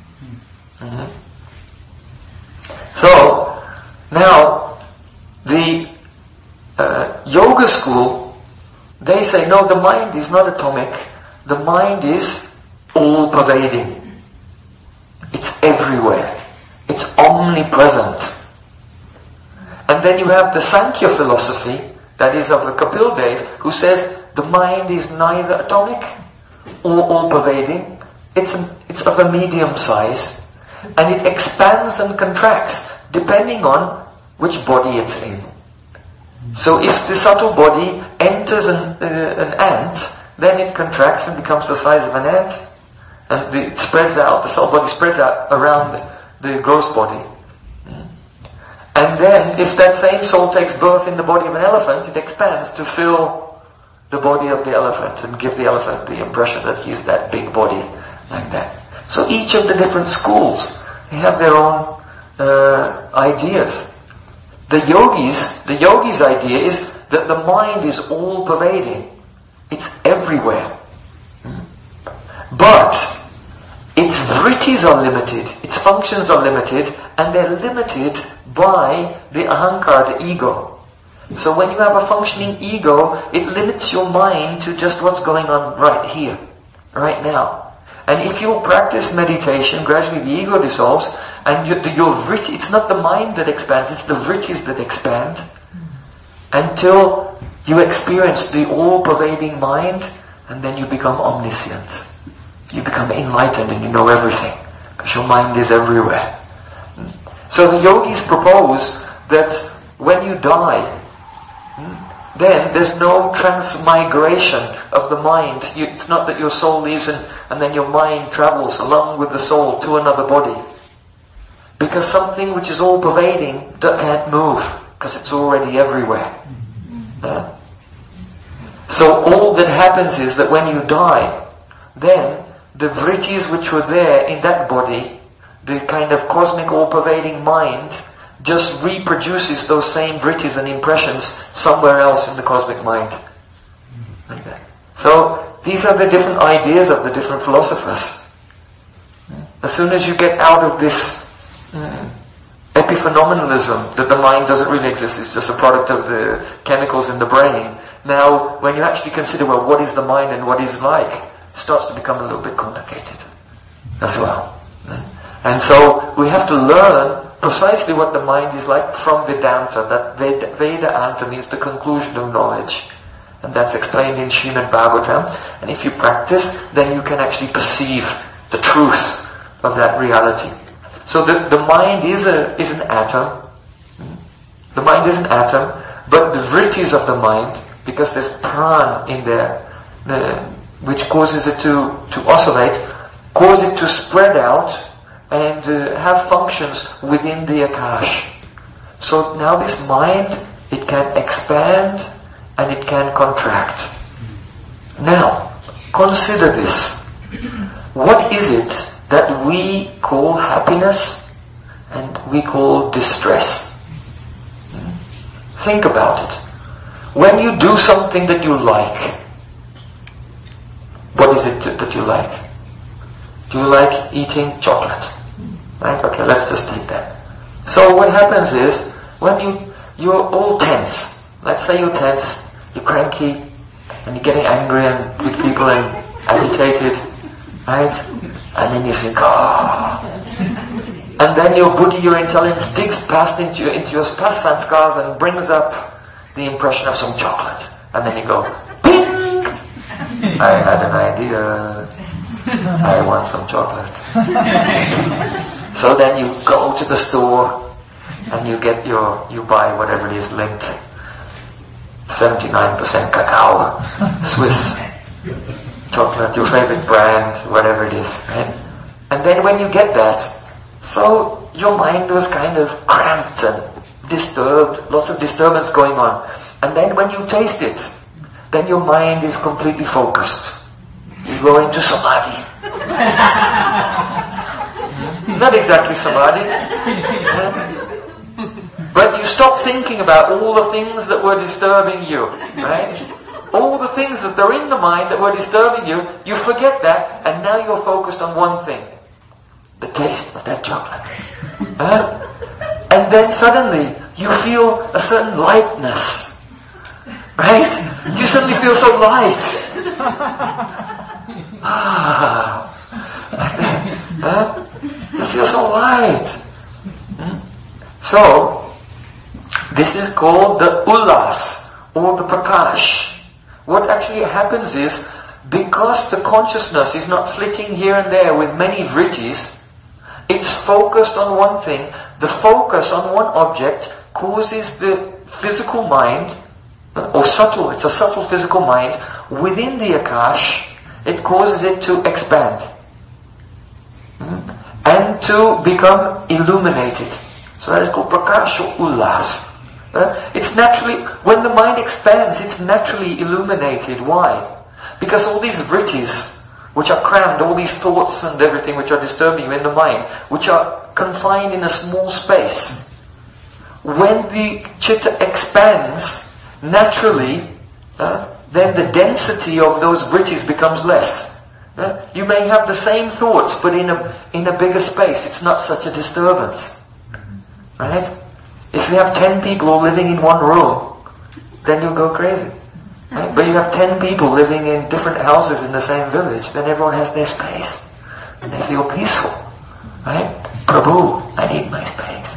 So, now, the yoga school, they say, no, the mind is not atomic. The mind is all-pervading. It's everywhere. It's omnipresent. And then you have the Sankhya philosophy, that is of the Kapil Dev, who says the mind is neither atomic all pervading. It's of a medium size, and it expands and contracts depending on which body it's in. So if the subtle body enters an ant, then it contracts and becomes the size of an ant, and it spreads out, the subtle body spreads out around the gross body. And then, if that same soul takes birth in the body of an elephant, it expands to fill the body of the elephant and give the elephant the impression that he's that big body, like that. So each of the different schools, they have their own ideas. The yogi's idea is that the mind is all pervading. It's everywhere. But its vrittis are limited, its functions are limited, and they're limited by the ahankar, the ego. So when you have a functioning ego, it limits your mind to just what's going on right here, right now. And if you practice meditation, gradually the ego dissolves, and your vritti, it's not the mind that expands, it's the vrittis that expand, until you experience the all-pervading mind, and then you become omniscient. You become enlightened and you know everything, because your mind is everywhere. So the yogis propose that when you die, then there's no transmigration of the mind. It's not that your soul leaves and then your mind travels along with the soul to another body. Because something which is all pervading can't move, because it's already everywhere. So all that happens is that when you die, then the vrittis which were there in that body, the kind of cosmic all-pervading mind, just reproduces those same vrittis and impressions somewhere else in the cosmic mind. Like that. So these are the different ideas of the different philosophers. As soon as you get out of this epiphenomenalism that the mind doesn't really exist, it's just a product of the chemicals in the brain. Now, when you actually consider, well, what is the mind and what is like, it starts to become a little bit complicated as well. And so we have to learn precisely what the mind is like from Vedanta. That Vedanta means the conclusion of knowledge. And that's explained in Srimad Bhagavatam. And if you practice, then you can actually perceive the truth of that reality. So the mind is an atom. The mind is an atom, but the vrittis of the mind, because there's pran in there, which causes it to oscillate, cause it to spread out and have functions within the Akash. So now this mind, it can expand and it can contract. Now, consider this. What is it that we call happiness and we call distress? Think about it. When you do something that you like, what is it that you like? Do you like eating chocolate? Right? Okay, let's just take that. So what happens is, when you're all tense, let's say you're tense, you're cranky, and you're getting angry and with people and agitated, right? And then you think, and then your buddhi, your intelligence, digs past into your past sanskars and brings up the impression of some chocolate. And then you go, ping! I had an idea. I want some chocolate. So then you go to the store and you buy whatever it is, linked 79% cacao, Swiss chocolate, your favorite brand, whatever it is. Right? And then when you get that, so your mind was kind of cramped and disturbed, lots of disturbance going on. And then when you taste it, then your mind is completely focused. You go into samadhi. Not exactly samadhi. But you stop thinking about all the things that were disturbing you, right? All the things that are in the mind that were disturbing you, you forget that, and now you're focused on one thing. The taste of that chocolate. And then suddenly, you feel a certain lightness. Right? You suddenly feel so light. You feel so light. So, this is called the ullas, or the prakash. What actually happens is, because the consciousness is not flitting here and there with many vrittis, it's focused on one thing. The focus on one object causes the physical mind, it's a subtle physical mind, within the Akash, it causes it to expand and to become illuminated. So that is called Prakasha Ullas. It's naturally, when the mind expands, it's naturally illuminated. Why? Because all these vrittis, which are crammed, all these thoughts and everything which are disturbing you in the mind, which are confined in a small space, when the chitta expands, naturally, then the density of those vrittis becomes less. You may have the same thoughts, but in a bigger space. It's not such a disturbance. Right? If you have 10 people all living in one room, then you'll go crazy. Right? But you have 10 people living in different houses in the same village, then everyone has their space. And they feel peaceful. Right? Prabhu, I need my space.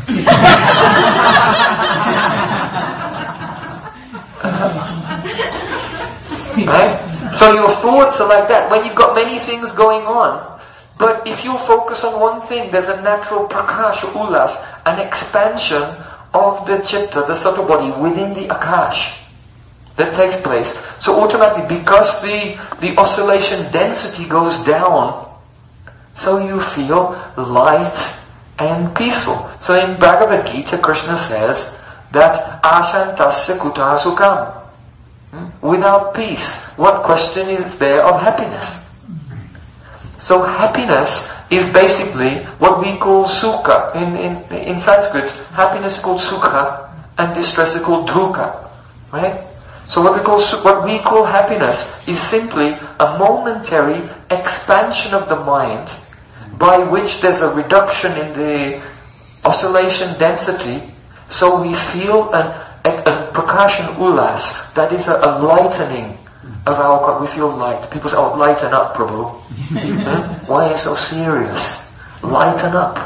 Right? So your thoughts are like that. When you've got many things going on, but if you focus on one thing, there's a natural prakasha ullas, an expansion of the chitta, the subtle body, within the akash that takes place. So automatically, because the oscillation density goes down, so you feel light and peaceful. So in Bhagavad Gita, Krishna says that ashantasya kuta sukam. Without peace, what question is there of happiness? So happiness is basically what we call sukha. In Sanskrit, happiness is called sukha and distress is called dukkha. Right? So what we call happiness is simply a momentary expansion of the mind by which there's a reduction in the oscillation density, so we feel a prakashan ullas, that is a lightening of our, we feel light. People say, oh, lighten up, Prabhu. Why are you so serious? Lighten up.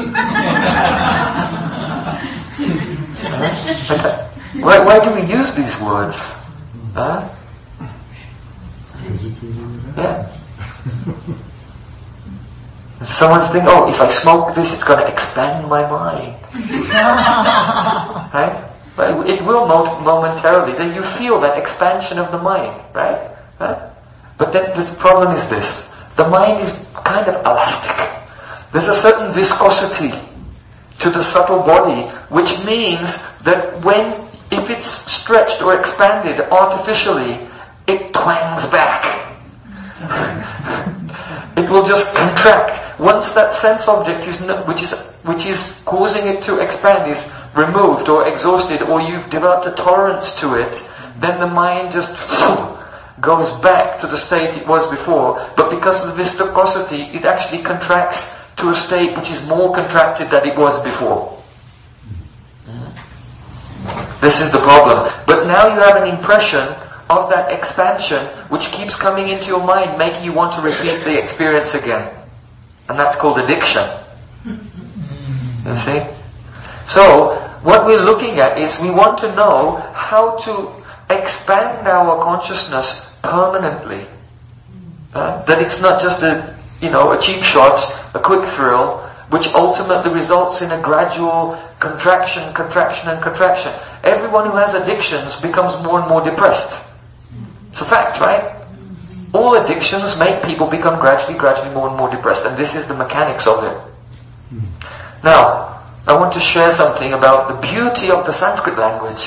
Why do we use these words? Huh? Yeah. Someone's thinking, oh, if I smoke this, it's going to expand my mind. Right? But it will momentarily. Then you feel that expansion of the mind, right? But then the problem is this. The mind is kind of elastic. There's a certain viscosity to the subtle body, which means that if it's stretched or expanded artificially, it twangs back. It will just contract. Once that sense object which is causing it to expand is removed or exhausted, or you've developed a tolerance to it, then the mind just goes back to the state it was before. But because of the viscosity, it actually contracts to a state which is more contracted than it was before. This is the problem. But now you have an impression of that expansion which keeps coming into your mind, making you want to repeat the experience again. And that's called addiction. You see? So, what we're looking at is we want to know how to expand our consciousness permanently. That it's not just a cheap shot, a quick thrill, which ultimately results in a gradual contraction. Everyone who has addictions becomes more and more depressed. It's a fact, right? All addictions make people become gradually more and more depressed, and this is the mechanics of it. Now, I want to share something about the beauty of the Sanskrit language.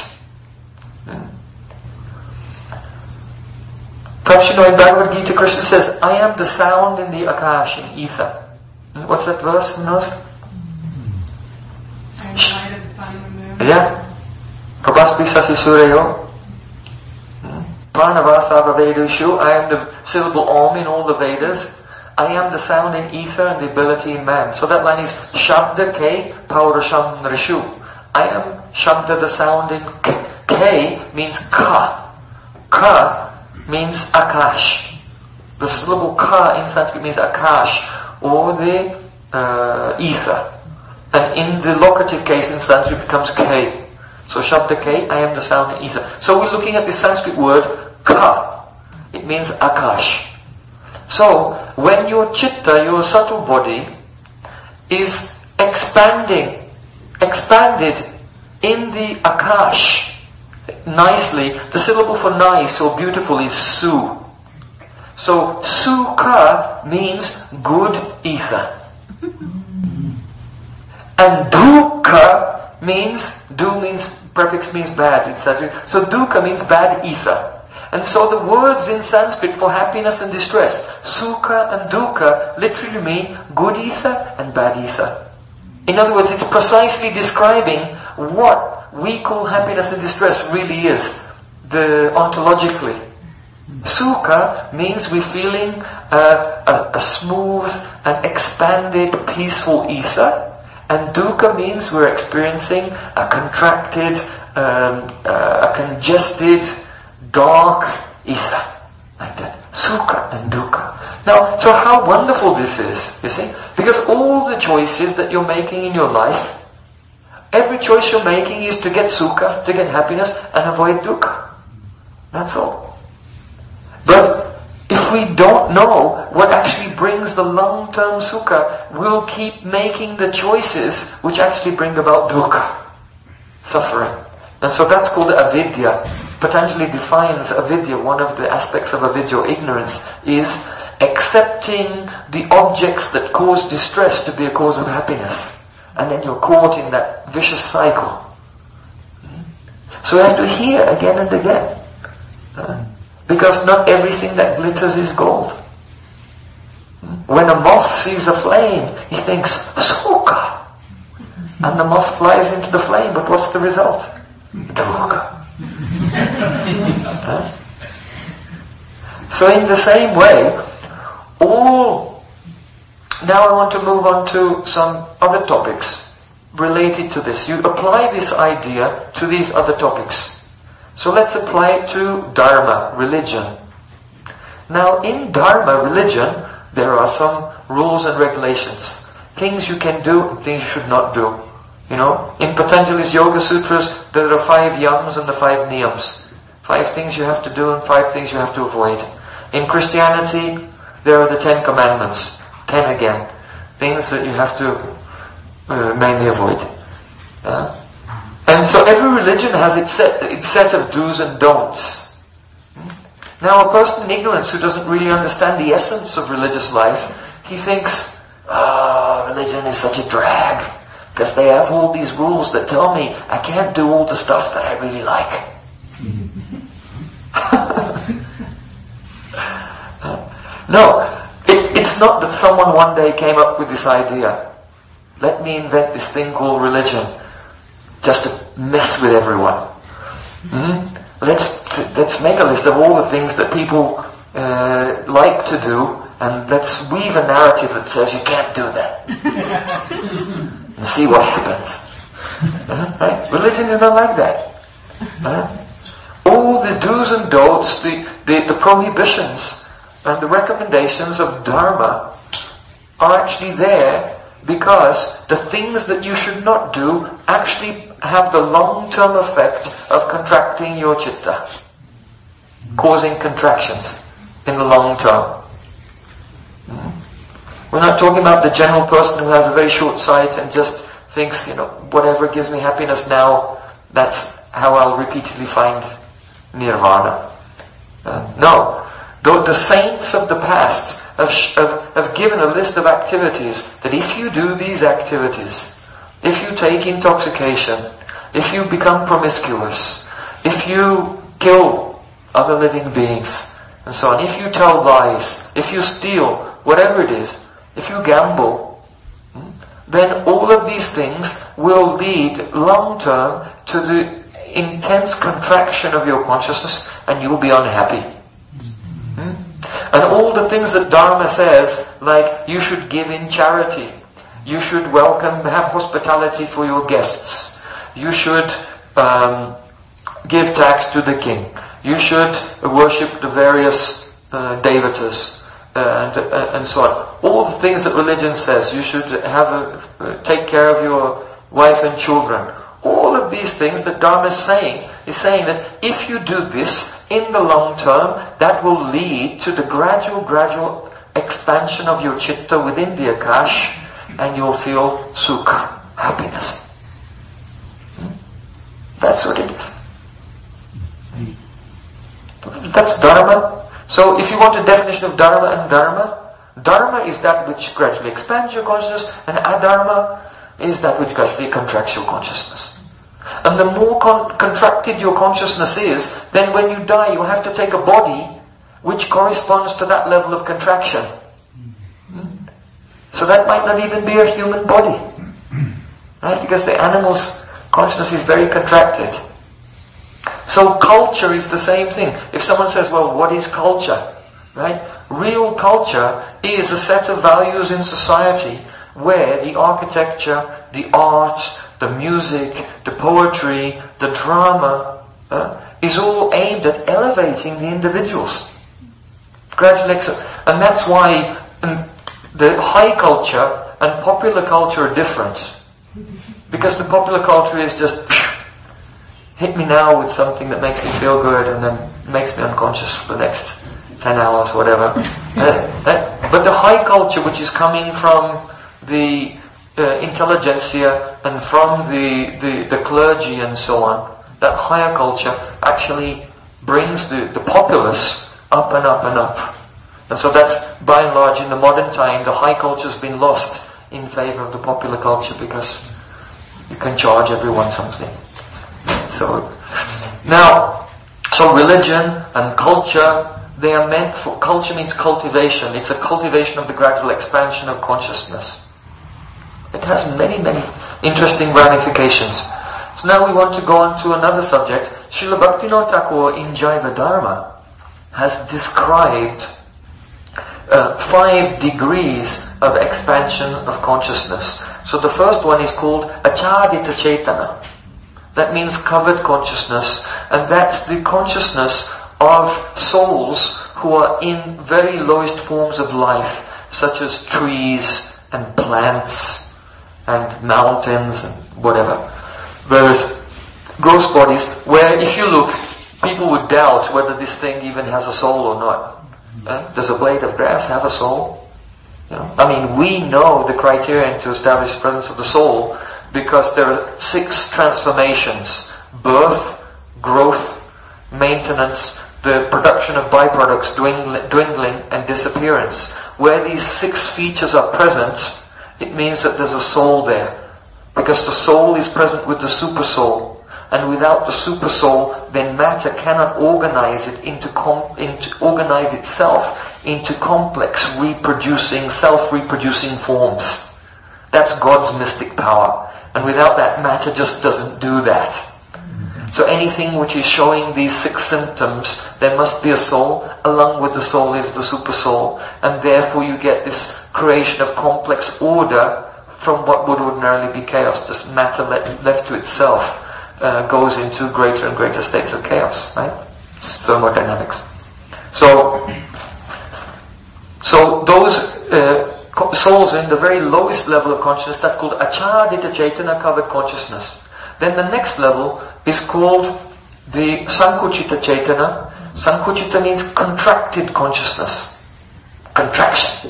Perhaps you know in Bhagavad Gita, Krishna says, I am the sound in the akash, in ether. What's that verse? Who knows? I am the light of the sun and the moon. Yeah. Prabhaspi sasi sureyo. Pranavasava Vedushu. I am the syllable Om in all the Vedas. I am the sound in ether and the ability in man. So that line is Shabda K Paurasham Rishu. I am Shabda, the sound in K means Ka. Ka means Akash. The syllable Ka in Sanskrit means Akash, or the ether. And in the locative case in Sanskrit becomes K. So Shabda K, I am the sound in ether. So we're looking at this Sanskrit word Ka. It means Akash. So, when your chitta, your subtle body, is expanded in the Akash, nicely, the syllable for nice or beautiful is Su. So, Sukha means good ether. And Dukkha means, prefix means bad. It says, so Dukkha means bad ether. And so the words in Sanskrit for happiness and distress, Sukha and Dukkha, literally mean good ether and bad ether. In other words, it's precisely describing what we call happiness and distress really is, ontologically. Sukha means we're feeling a smooth and expanded, peaceful ether. And Dukkha means we're experiencing a contracted, a congested, dark ether. Like that. Sukha and Dukkha. Now, so how wonderful this is, you see? Because all the choices that you're making in your life, every choice you're making is to get Sukha, to get happiness, and avoid Dukkha. That's all. But if we don't know what actually brings the long-term Sukha, we'll keep making the choices which actually bring about Dukkha, suffering. And so that's called avidya. Patanjali defines avidya, one of the aspects of avidya, or ignorance, is accepting the objects that cause distress to be a cause of happiness. And then you're caught in that vicious cycle. So we have to hear again and again. Because not everything that glitters is gold. When a moth sees a flame, he thinks, Sukha. And the moth flies into the flame, but what's the result? Dukkha. So in the same way, now I want to move on to some other topics related to this. You apply this idea to these other topics. So let's apply it to Dharma, religion. Now in Dharma, religion, there are some rules and regulations. Things you can do and things you should not do. You know, in Patanjali's Yoga Sutras, there are 5 yams and the 5 niyams. 5 things you have to do and 5 things you have to avoid. In Christianity, there are the 10 commandments. 10 again. Things that you have to mainly avoid. And so every religion has its set of do's and don'ts. Now a person in ignorance who doesn't really understand the essence of religious life, he thinks, religion is such a drag. Because they have all these rules that tell me I can't do all the stuff that I really like. No, it's not that someone one day came up with this idea. Let me invent this thing called religion, just to mess with everyone. Let's make a list of all the things that people like to do, and let's weave a narrative that says you can't do that. And see what happens. Right? Religion is not like that. All the do's and don'ts, the prohibitions and the recommendations of Dharma are actually there because the things that you should not do actually have the long-term effect of contracting your chitta, causing contractions in the long term. We're not talking about the general person who has a very short sight and just thinks, whatever gives me happiness now, that's how I'll repeatedly find nirvana. No. The saints of the past have given a list of activities that if you do these activities, if you take intoxication, if you become promiscuous, if you kill other living beings, and so on, if you tell lies, if you steal, whatever it is, if you gamble, then all of these things will lead long-term to the intense contraction of your consciousness and you will be unhappy. And all the things that Dharma says, like you should give in charity, you should have hospitality for your guests, you should give tax to the king, you should worship the various devatas, and so on. All the things that religion says, you should take care of your wife and children. All of these things that Dharma is saying that if you do this, in the long term, that will lead to the gradual expansion of your chitta within the Akash, and you'll feel sukha, happiness. That's what it is. That's Dharma. So if you want a definition of Dharma and Dharma is that which gradually expands your consciousness, and Adharma is that which gradually contracts your consciousness. And the more contracted your consciousness is, then when you die you have to take a body which corresponds to that level of contraction. So that might not even be a human body. Right? Because the animal's consciousness is very contracted. So culture is the same thing. If someone says, well, what is culture? Right? Real culture is a set of values in society where the architecture, the art, the music, the poetry, the drama is all aimed at elevating the individuals. Gradually, and that's why the high culture and popular culture are different. Because the popular culture is just hit me now with something that makes me feel good and then makes me unconscious for the next 10 hours, whatever. But the high culture, which is coming from the intelligentsia and from the clergy and so on, that higher culture actually brings the populace up and up and up. And so that's, by and large, in the modern time, the high culture's been lost in favor of the popular culture because you can charge everyone something. So religion and culture, they are meant for, culture means cultivation. It's a cultivation of the gradual expansion of consciousness. It has many, many interesting ramifications. So now we want to go on to another subject. Srila Bhaktivinoda Thakur in Jaiva Dharma has described 5 degrees of expansion of consciousness. So the first one is called Achadita Chetana. That means covered consciousness, and that's the consciousness of souls who are in very lowest forms of life, such as trees and plants and mountains and whatever. Whereas gross bodies, where if you look, people would doubt whether this thing even has a soul or not. Does a blade of grass have a soul? You know? I mean, we know the criterion to establish the presence of the soul because there are 6 transformations: birth, growth, maintenance, the production of byproducts, dwindling and disappearance. Where these 6 features are present, it means that there's a soul there. Because the soul is present with the super soul. And without the super soul, then matter cannot organize organize itself into complex self-reproducing forms. That's God's mystic power. And without that, matter just doesn't do that. So anything which is showing these 6 symptoms, there must be a soul. Along with the soul is the super soul. And therefore you get this creation of complex order from what would ordinarily be chaos. Just matter left to itself goes into greater and greater states of chaos, right? It's thermodynamics. So those souls in the very lowest level of consciousness, that's called Achadita Chetana, covered consciousness. Then the next level is called the Sankuchita Chetana. Sankuchita means contracted consciousness. Contraction.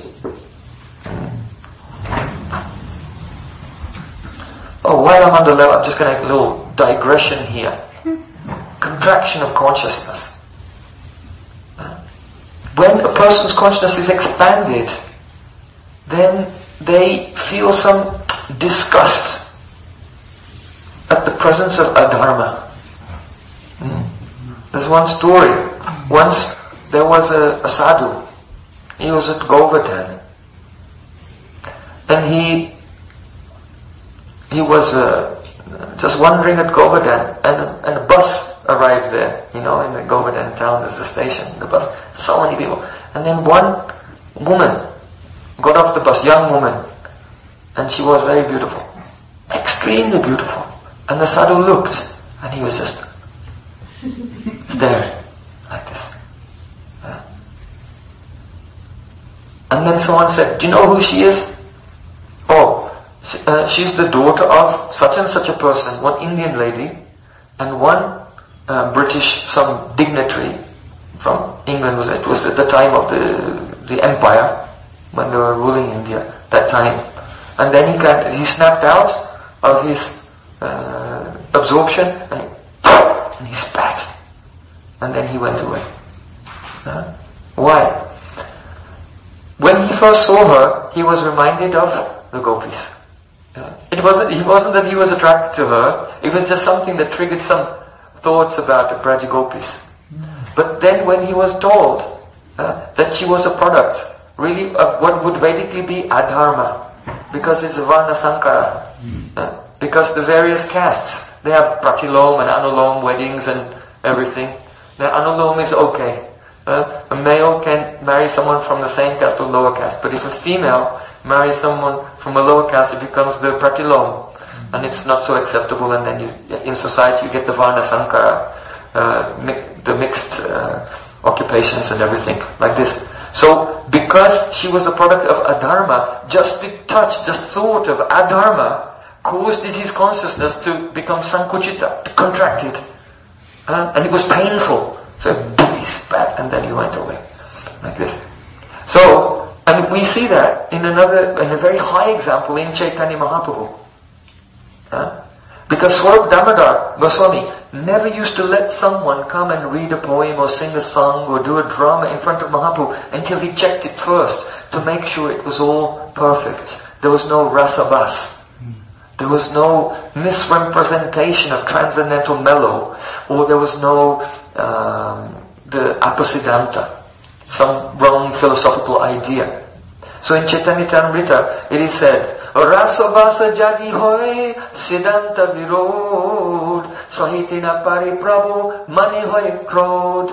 Oh, while I'm on the level, I'm just going to make a little digression here. Contraction of consciousness. When a person's consciousness is expanded, then they feel some disgust at the presence of adharma. There's one story. Once there was a sadhu. He was at Govardhan. And he was just wandering at Govardhan, and a bus arrived there. You know, in the Govardhan town there's a station, the bus. So many people. And then one woman got off the bus, young woman, and she was very beautiful. Extremely beautiful. And the sadhu looked, and he was just staring like this. And then someone said, "Do you know who she is?" "Oh, she's the daughter of such and such a person, one Indian lady, and one British, some dignitary from England, it was at the time of the empire, when they were ruling India, that time. And then he snapped out of his absorption and he spat. And then he went away. Why? When he first saw her, he was reminded of the gopis. It wasn't that he was attracted to her, it was just something that triggered some thoughts about the Braja gopis. But then when he was told that she was a product, really of what would Vedically be adharma, because it's Varna Sankara, because the various castes, they have pratilom and anulom weddings and everything. The anulom is okay. A male can marry someone from the same caste or lower caste, but if a female marries someone from a lower caste, it becomes the pratilom, and it's not so acceptable, and then in society you get the Varna Sankara, the mixed occupations and everything like this. So, because she was a product of adharma, just the touch, just thought of adharma caused his consciousness to become sankuchita, contracted. And it was painful. So he spat and then he went away. Like this. So, and we see that in a very high example in Chaitanya Mahaprabhu. Because Swarup Damodar Goswami never used to let someone come and read a poem or sing a song or do a drama in front of Mahaprabhu until he checked it first to make sure it was all perfect. There was no rasabas. There was no misrepresentation of transcendental mellow, or there was no the apasiddhanta, some wrong philosophical idea. So in Chaitanya Charitamrita it is said, Rasa vasa jadi hoy siddhanta virod sahitina pariprabhu mani hoy krod.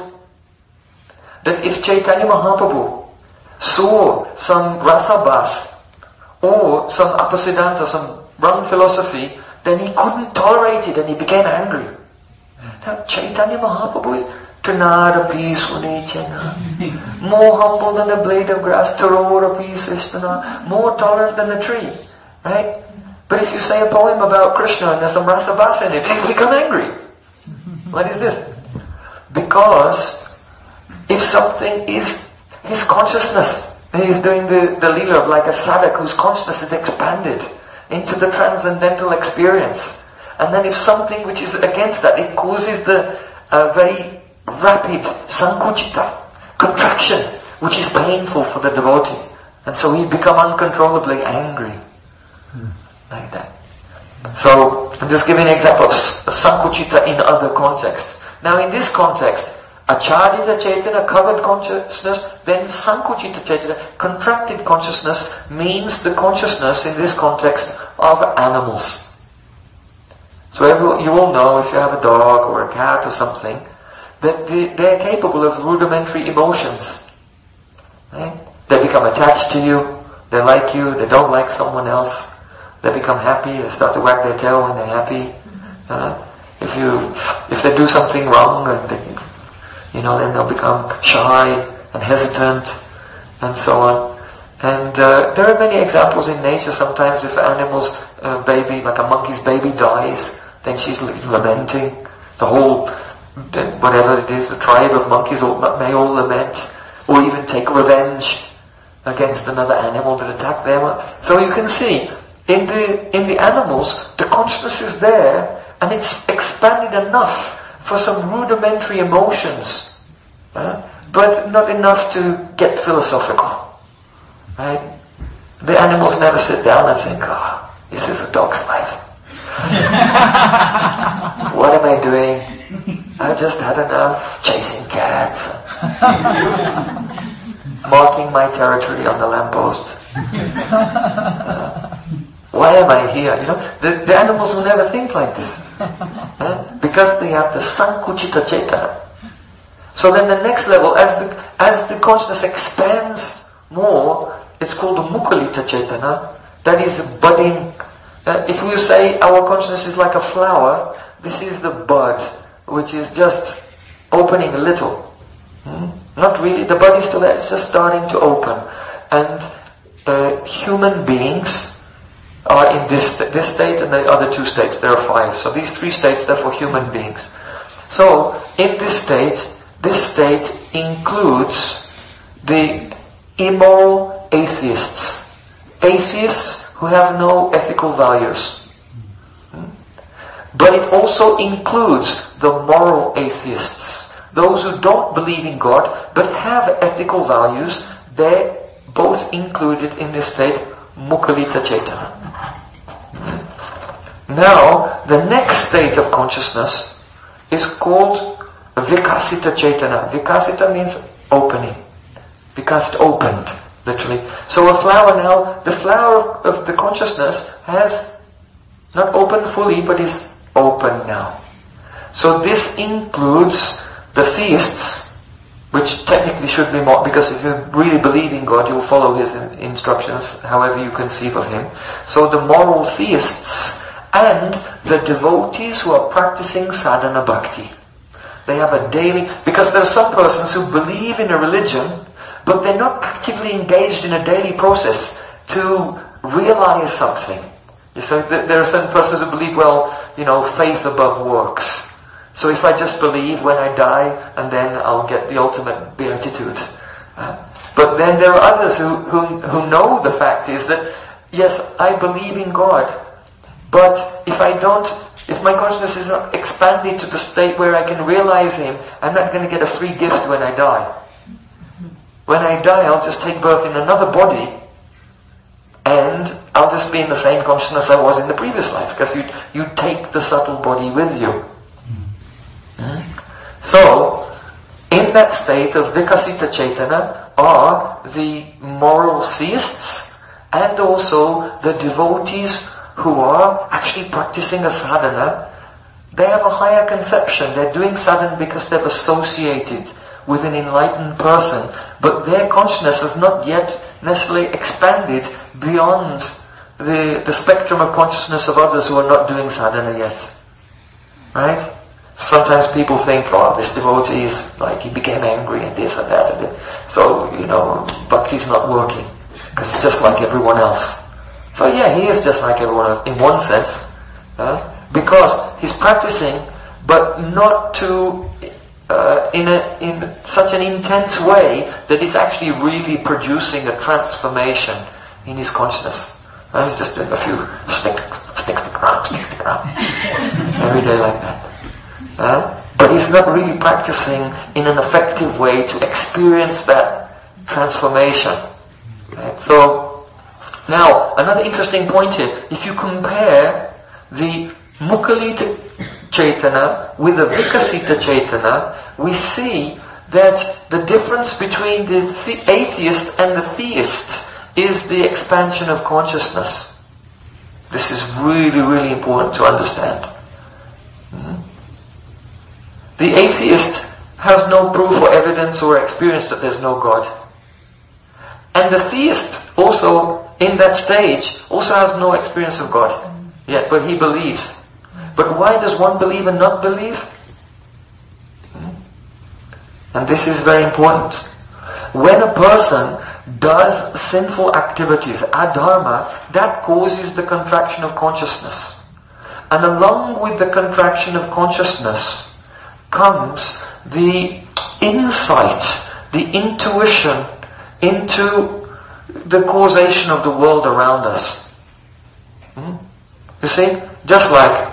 That if Chaitanya Mahaprabhu saw some rasabas or some apasiddhanta, some wrong philosophy, then he couldn't tolerate it and he became angry. Now Chaitanya Mahaprabhu is Tanarapi Sunechana, more humble than a blade of grass, Tarorapi Srishtana, more tolerant than a tree. Right? But if you say a poem about Krishna and there's some rasabasa in it, he'll become angry. What is this? Because if something is his consciousness, and he's doing the leela of like a sadhak whose consciousness is expanded into the transcendental experience. And then if something which is against that, it causes the very rapid sankuchita, contraction, which is painful for the devotee. And so he become uncontrollably angry. Like that. So, I'm just giving an example of sankuchita in other contexts. Now in this context, achadita cetana, covered consciousness, then sankuchita cetana, contracted consciousness, means the consciousness in this context of animals. So you all know, if you have a dog or a cat or something, that they're capable of rudimentary emotions. Right? They become attached to you, they like you, they don't like someone else. They become happy, they start to wag their tail when they're happy. If they do something wrong, and then they'll become shy and hesitant, and so on. And there are many examples in nature. Sometimes if an animal's baby, like a monkey's baby dies, then she's lamenting. The whole, whatever it is, the tribe of monkeys may all lament, or even take revenge against another animal that attacked them. So you can see, in the animals, the consciousness is there, and it's expanded enough for some rudimentary emotions, but not enough to get philosophical. Right? The animals never sit down and think, this is a dog's life. What am I doing? I've just had enough chasing cats, marking my territory on the lamppost. Why am I here? The animals will never think like this. Because they have the sankuchita cetana. So then the next level, as the consciousness expands more, it's called the mukulita cetana. That is budding. If we say our consciousness is like a flower, this is the bud, which is just opening a little. Not really, the bud is still there, it's just starting to open. And human beings are in this state and the other two states. There are 5. So these 3 states, they're for human beings. So, in this state includes the immoral atheists. Atheists who have no ethical values. But it also includes the moral atheists. Those who don't believe in God but have ethical values. They're both included in this state, Mukhalita Cetana. Now, the next state of consciousness is called Vikasita Cetana. Vikasita means opening. Vikasita, opened, literally. So a flower now, the flower of the consciousness has not opened fully, but is open now. So this includes the theists, which technically should be more, because if you really believe in God, you will follow His instructions, however you conceive of Him. So the moral theists and the devotees who are practicing sadhana bhakti. They have a daily, because there are some persons who believe in a religion, but they're not actively engaged in a daily process to realize something. So there are certain persons who believe, faith above works. So if I just believe when I die, and then I'll get the ultimate beatitude. But then there are others who know the fact is that, yes, I believe in God, but if my consciousness is not expanded to the state where I can realize Him, I'm not going to get a free gift when I die. When I die, I'll just take birth in another body, and I'll just be in the same consciousness I was in the previous life, because you take the subtle body with you. So, in that state of Vikasita Cetana are the moral theists and also the devotees who are actually practicing a sadhana. They have a higher conception. They're doing sadhana because they've associated with an enlightened person, but their consciousness has not yet necessarily expanded beyond the spectrum of consciousness of others who are not doing sadhana yet. Right? Sometimes people think, this devotee is like, he became angry and this and that. So, bhakti's not working, because it's just like everyone else. So yeah, he is just like everyone else, in one sense. Because he's practicing, but not in such an intense way that he's actually really producing a transformation in his consciousness. And he's just doing a few sticks around, every day like that. But he's not really practicing in an effective way to experience that transformation. Right? So, now, another interesting point here. If you compare the Mukhalita Cetana with the Vikasita Cetana, we see that the difference between the atheist and the theist is the expansion of consciousness. This is really, really important to understand. The atheist has no proof or evidence or experience that there's no God. And the theist also, in that stage, also has no experience of God yet, but he believes. But why does one believe and not believe? And this is very important. When a person does sinful activities, adharma, that causes the contraction of consciousness. And along with the contraction of consciousness comes the insight, the intuition into the causation of the world around us. You see? Just like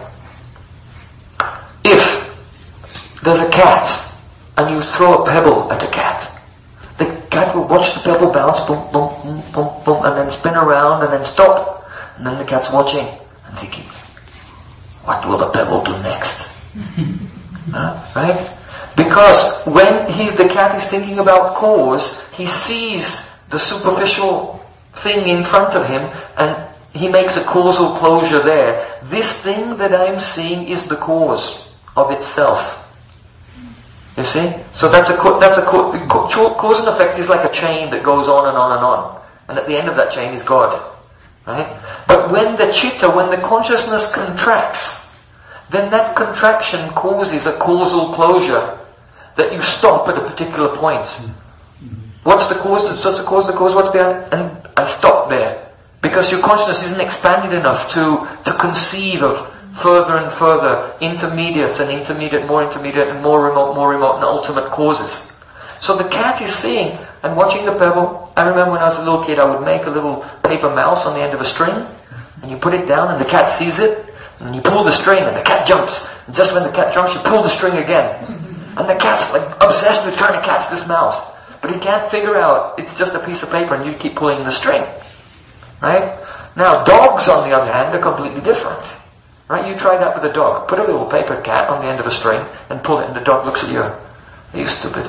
if there's a cat and you throw a pebble at a cat, the cat will watch the pebble bounce, boom, boom, boom, boom, boom, and then spin around and then stop. And then the cat's watching and thinking, what will the pebble do next? Right? Because when the cat is thinking about cause, he sees the superficial thing in front of him and he makes a causal closure there. This thing that I'm seeing is the cause of itself. You see? So that's a cause and effect is like a chain that goes on and on and on. And at the end of that chain is God. Right? But when the chitta, when the consciousness contracts, then that contraction causes a causal closure that you stop at a particular point. What's the cause? What's the cause? The cause? What's behind? And I stop there. Because your consciousness isn't expanded enough to conceive of Further and further, intermediate and intermediate, and more remote, and ultimate causes. So the cat is seeing and watching the pebble. I remember when I was a little kid, I would make a little paper mouse on the end of a string, and you put it down and the cat sees it, and you pull the string and the cat jumps. And just when the cat jumps, you pull the string again. And the cat's like obsessed with trying to catch this mouse. But he can't figure out it's just a piece of paper and you keep pulling the string. Right? Now dogs on the other hand are completely different. Right? You try that with a dog. Put a little paper cat on the end of a string and pull it and the dog looks at you. Are you stupid?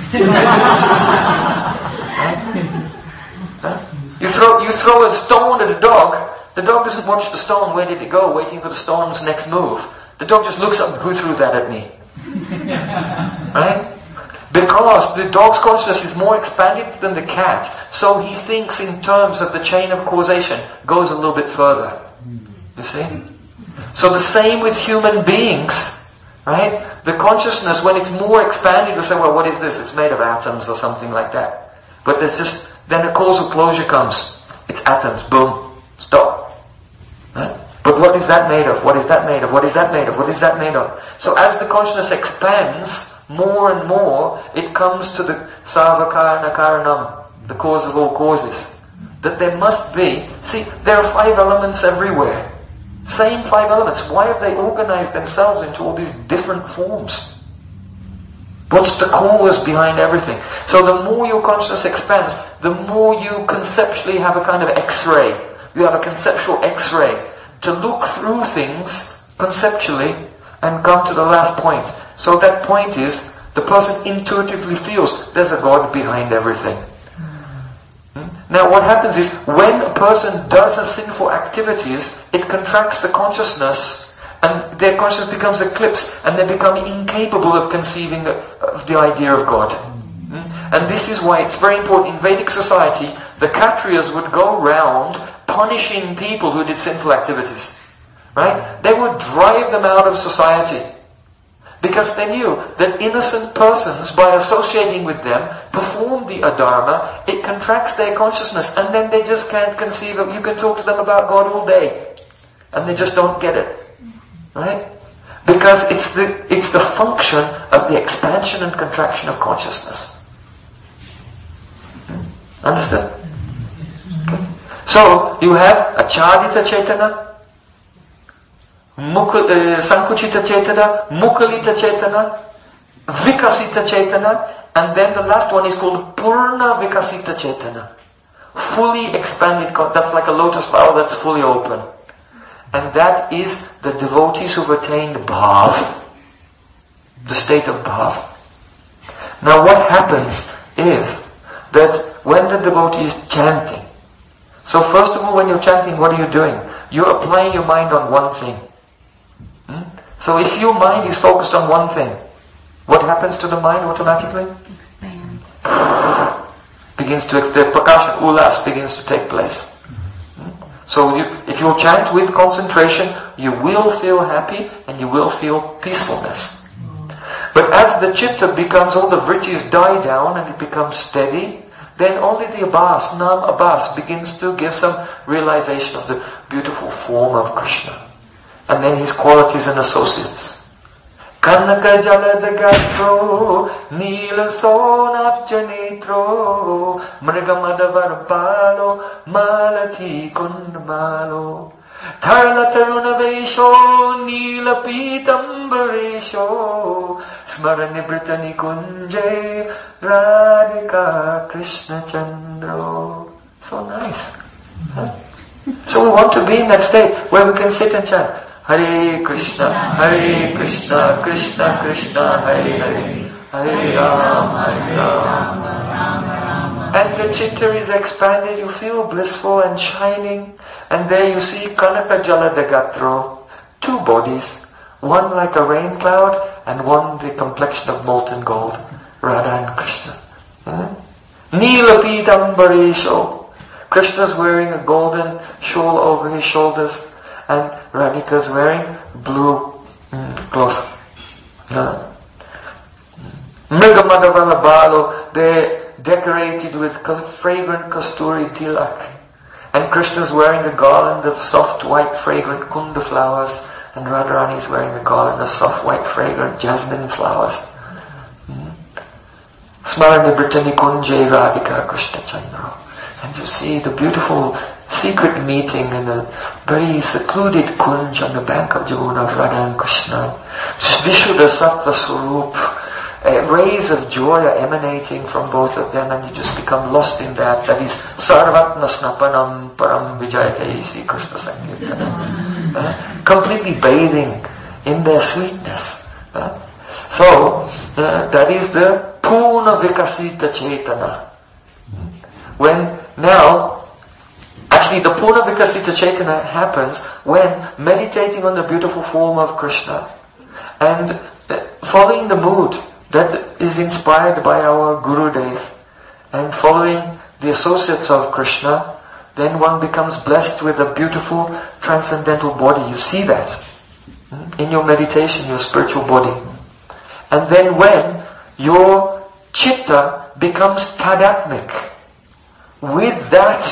Right? Huh? You throw a stone at a dog. The dog doesn't watch the stone, where did it go, waiting for the stone's next move. The dog just looks up, who threw that at me? Right? Because the dog's consciousness is more expanded than the cat, so he thinks in terms of the chain of causation, goes a little bit further. You see? So the same with human beings, right? The consciousness, when it's more expanded, we say, well, what is this? It's made of atoms or something like that. But there's just, then a causal closure comes. It's atoms, boom, stop. Right? But what is that made of? What is that made of? What is that made of? What is that made of? So as the consciousness expands more and more, it comes to the sarva karana karanam, the cause of all causes. That there must be, see, there are 5 elements everywhere. Same 5 elements. Why have they organized themselves into all these different forms? What's the cause behind everything? So the more your consciousness expands, the more you conceptually have a kind of X-ray. You have a conceptual X-ray to look through things conceptually and come to the last point. So that point is, the person intuitively feels there's a God behind everything. Now what happens is, when a person does a sinful activities, it contracts the consciousness and their consciousness becomes eclipsed and they become incapable of conceiving of the idea of God. And this is why it's very important in Vedic society, the Kshatriyas would go round punishing people who did sinful activities. Right? They would drive them out of society. Because they knew that innocent persons, by associating with them, perform the adharma, it contracts their consciousness, and then they just can't conceive of, you can talk to them about God all day, and they just don't get it. Right? Because it's the function of the expansion and contraction of consciousness. Understood? Okay. So, you have achadita chetana, Sankuchita Chetana, Mukalita Chetana, Vikasita Chetana, and then the last one is called Purna Vikasita Chetana. Fully expanded, that's like a lotus flower that's fully open. And that is the devotees who've attained Bhav, the state of Bhav. Now what happens is that when the devotee is chanting, so first of all when you're chanting, what are you doing? You're applying your mind on one thing. So if your mind is focused on one thing, what happens to the mind automatically? Expands. The prakasha ulas begins to take place. So if you chant with concentration, you will feel happy and you will feel peacefulness. But as the chitta becomes, all the vrittis die down and it becomes steady, then only the abhas, nam abhas, begins to give some realization of the beautiful form of Krishna. And then his qualities and associates. Kanaka jaladagatro, nila sonapjanetro, mrigamadavarpalo, malati kundmalo, tarlatarunavesho, nila pitambaresho, smaranibritani kunje, radhika Krishna Chandro. So nice. Huh? So we want to be in that state where we can sit and chant Hare Krishna, Krishna Krishna, Hare Hare, Hare Rama, And the chitta is expanded, you feel blissful and shining, and there you see Kanaka Jaladagatro, 2 bodies, one like a rain cloud, and one the complexion of molten gold, Radha and Krishna. Nila Pitambaresho, Krishna's wearing a golden shawl over his shoulders, and Radhika's wearing blue cloth. Mrigamadavalabalo, they're decorated with fragrant kasturi tilak. And Krishna's wearing a garland of soft white fragrant kunda flowers, and Radharani is wearing a garland of soft white fragrant jasmine flowers. Smarani Brittani Kunje Radhika Krishna Chandra. And you see the beautiful secret meeting in a very secluded kunj on the bank of Jamuna of Radha and Krishna. Vishuddha Sattva Swarup, rays of joy are emanating from both of them, and you just become lost in that. That is Sarvatma Snapanam Param Vijayate Sri Krishna Sankirtana. Completely bathing in their sweetness. So, that is the Purna Vikasita Chaitana. When now, actually the Purna Vikasita Chaitana happens when meditating on the beautiful form of Krishna and following the mood that is inspired by our Gurudev and following the associates of Krishna, then one becomes blessed with a beautiful transcendental body. You see that in your meditation, your spiritual body. And then when your chitta becomes tadatmik with that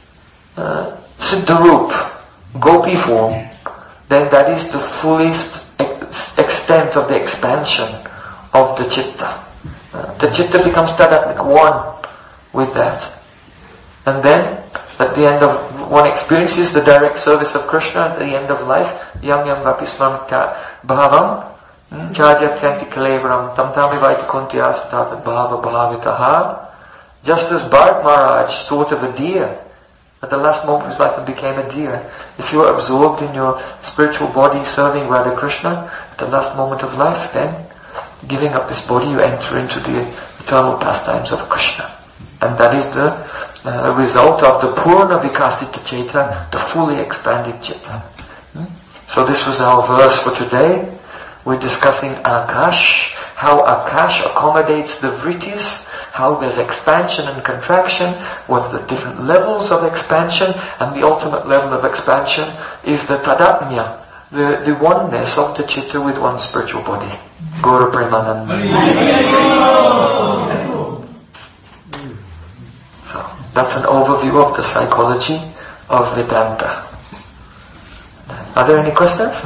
Siddharup, Gopi form, then that is the fullest extent of the expansion of the chitta. The chitta becomes tadatmik, one with that. And then, at the end of, one experiences the direct service of Krishna at the end of life, yam yam vapismam bhavam, chajatyanti kalevaram, tam tamivaita kuntyasa tatat bhava bhavitaha. Just as Bharat Maharaj thought of a deer, at the last moment of his life and became a deer. If you are absorbed in your spiritual body serving Radha Krishna, at the last moment of life, then, giving up this body, you enter into the eternal pastimes of Krishna. And that is the result of the Purna Vikasita Chaitana, the fully expanded Chitta. So this was our verse for today. We're discussing Akash, how Akash accommodates the vrittis, how there's expansion and contraction, what's the different levels of expansion, and the ultimate level of expansion is the tadatmya, the oneness of the chitta with one spiritual body. Gaura Premananda. So, that's an overview of the psychology of Vedanta. Are there any questions?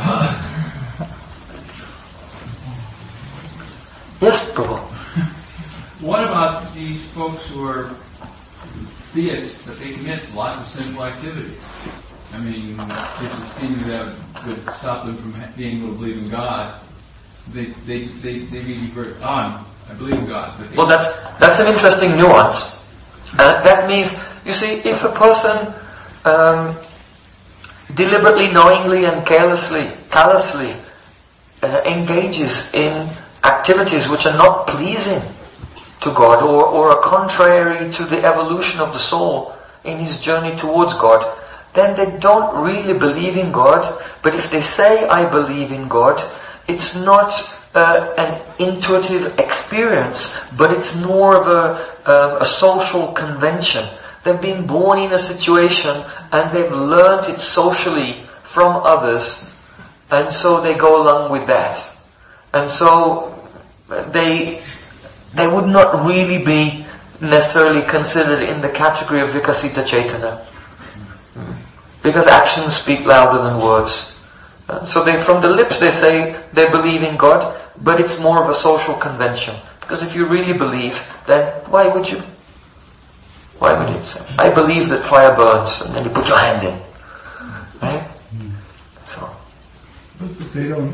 Yes, Prabhu. What about these folks who are theists, but they commit lots of sinful activities? I mean, kids that seem to would stop them from being able to believe in God. They revert on. I believe in God. But well, that's an interesting nuance. That means, you see, if a person deliberately, knowingly, and callously engages in activities which are not pleasing to God or are contrary to the evolution of the soul in his journey towards God, then they don't really believe in God. But if they say, I believe in God, it's not an intuitive experience, but it's more of a social convention. They've been born in a situation and they've learnt it socially from others, and so they go along with that. And so they would not really be necessarily considered in the category of Vikasita Chaitana. Because actions speak louder than words. So from the lips they say they believe in God, but it's more of a social convention. Because if you really believe, then why would you? Why would you say, I believe that fire burns, and then you put your hand in. Right? So. But they don't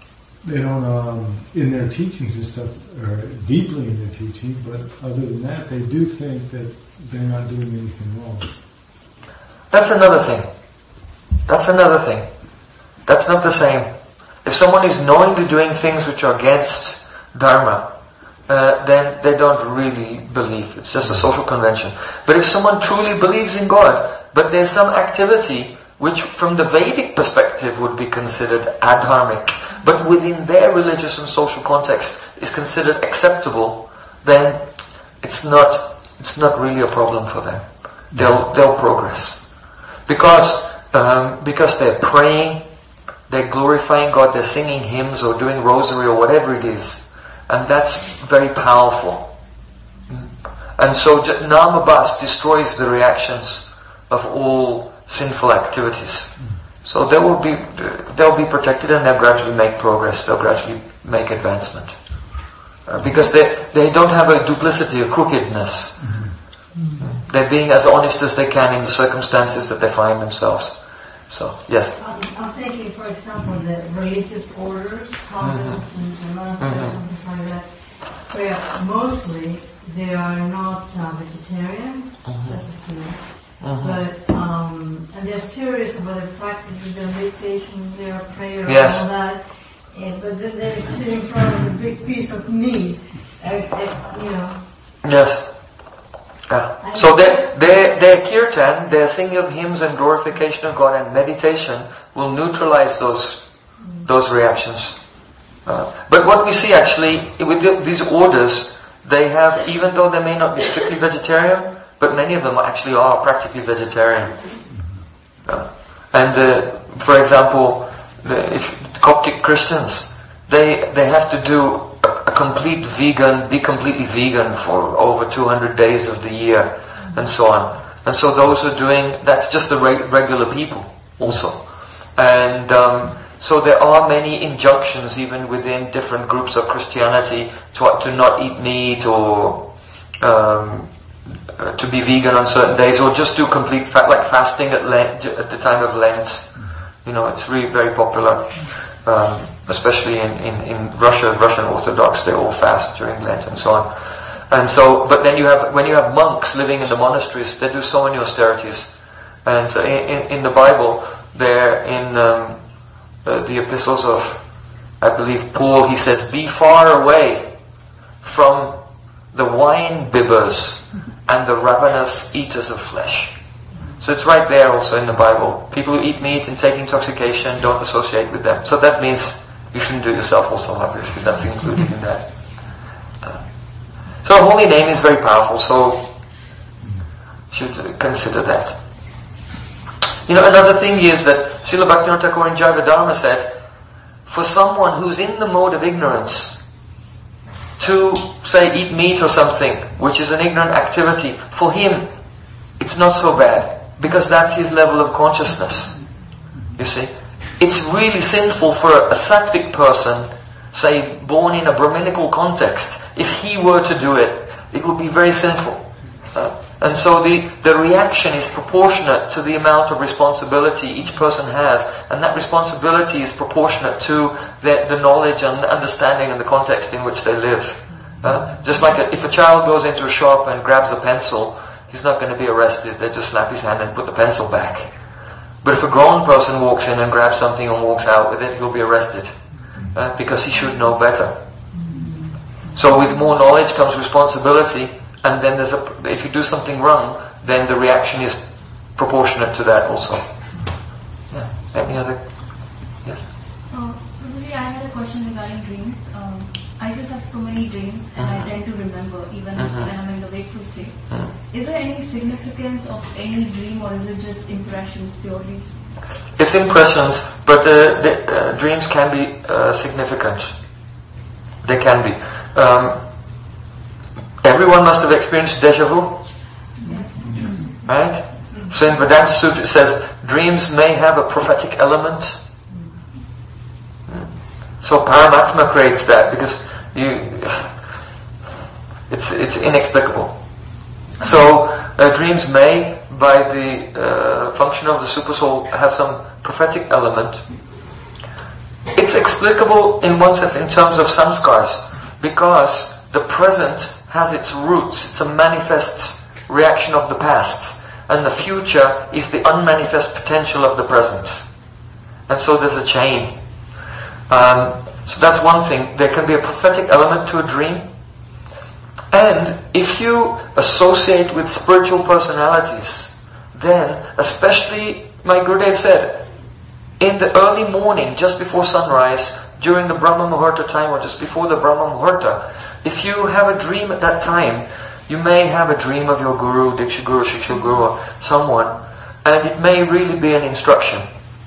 in their teachings and stuff, or deeply in their teachings, but other than that, they do think that they're not doing anything wrong. That's another thing. That's not the same. If someone is knowingly doing things which are against Dharma, then they don't really believe. It's just a social convention. But if someone truly believes in God, but there's some activity which from the Vedic perspective would be considered adharmic, but within their religious and social context is considered acceptable, then it's not really a problem for them. They'll progress. Because they're praying, they're glorifying God, they're singing hymns or doing rosary or whatever it is. And that's very powerful. And so Namabhas destroys the reactions of all sinful activities. So they'll be protected, and they'll gradually make progress. They'll gradually make advancement. Because they don't have a duplicity, a crookedness. They're being as honest as they can in the circumstances that they find themselves. So, yes? I'm thinking, for example, the religious orders, convents and monasteries and things like that, where mostly they are not vegetarian, that's the thing. But, and they're serious about their practices, their meditation, their prayer, and all that. But then they're sitting in front of a big piece of meat, Yes. So their kirtan, their singing of hymns and glorification of God and meditation will neutralize those reactions. But what we see actually with these orders, they have, even though they may not be strictly vegetarian, but many of them actually are practically vegetarian. For example, if Coptic Christians, they have to do be completely vegan for over 200 days of the year, and so on. And so those who are doing, that's just the regular people also. And so there are many injunctions even within different groups of Christianity to not eat meat or to be vegan on certain days, or just do complete like fasting at the time of Lent. It's really very popular. Especially in Russia, Russian Orthodox, they all fast during Lent and so on. And so, but then when you have monks living in the monasteries, they do so many austerities. And so in the Bible, there in the epistles of, I believe, Paul, he says, "Be far away from the wine bibbers and the ravenous eaters of flesh." So it's right there also in the Bible. People who eat meat and take intoxication, don't associate with them. So that means you shouldn't do it yourself also, obviously. That's included in that. So holy name is very powerful, so you should consider that. Another thing is that Srila Bhaktivinoda Thakur in Jivadharma said, for someone who's in the mode of ignorance, to, say, eat meat or something, which is an ignorant activity, for him, it's not so bad. Because that's his level of consciousness. You see? It's really sinful for a sattvic person, say, born in a Brahminical context. If he were to do it, it would be very sinful. And so the reaction is proportionate to the amount of responsibility each person has. And that responsibility is proportionate to the knowledge and understanding and the context in which they live. Just like if a child goes into a shop and grabs a pencil, he's not going to be arrested. They just slap his hand and put the pencil back. But if a grown person walks in and grabs something and walks out with it, he'll be arrested. Because he should know better. So with more knowledge comes responsibility, and then if you do something wrong, then the reaction is proportionate to that also. Yeah. Any other? Yes. Prabhuji, I had a question regarding dreams. I just have so many dreams, and I tend to remember even when I'm in the wakeful state. Is there any significance of any dream, or is it just impressions purely? It's impressions, but the dreams can be significant. They can be. Everyone must have experienced deja vu. Yes. Right? So in Vedanta Sutra it says, dreams may have a prophetic element. So Paramatma creates that because it's inexplicable. So dreams may, by the function of the supersoul, have some prophetic element. It's explicable in one sense in terms of samskars, because the present has its roots. It's a manifest reaction of the past, and the future is the unmanifest potential of the present. And so there's a chain. So that's one thing. There can be a prophetic element to a dream. And if you associate with spiritual personalities, then, especially, my Gurudev said, in the early morning, just before sunrise, during the Brahma Muhurta time, or just before the Brahma Muhurta, if you have a dream at that time, you may have a dream of your Guru, Diksha Guru, Shiksha Guru, or someone, and it may really be an instruction.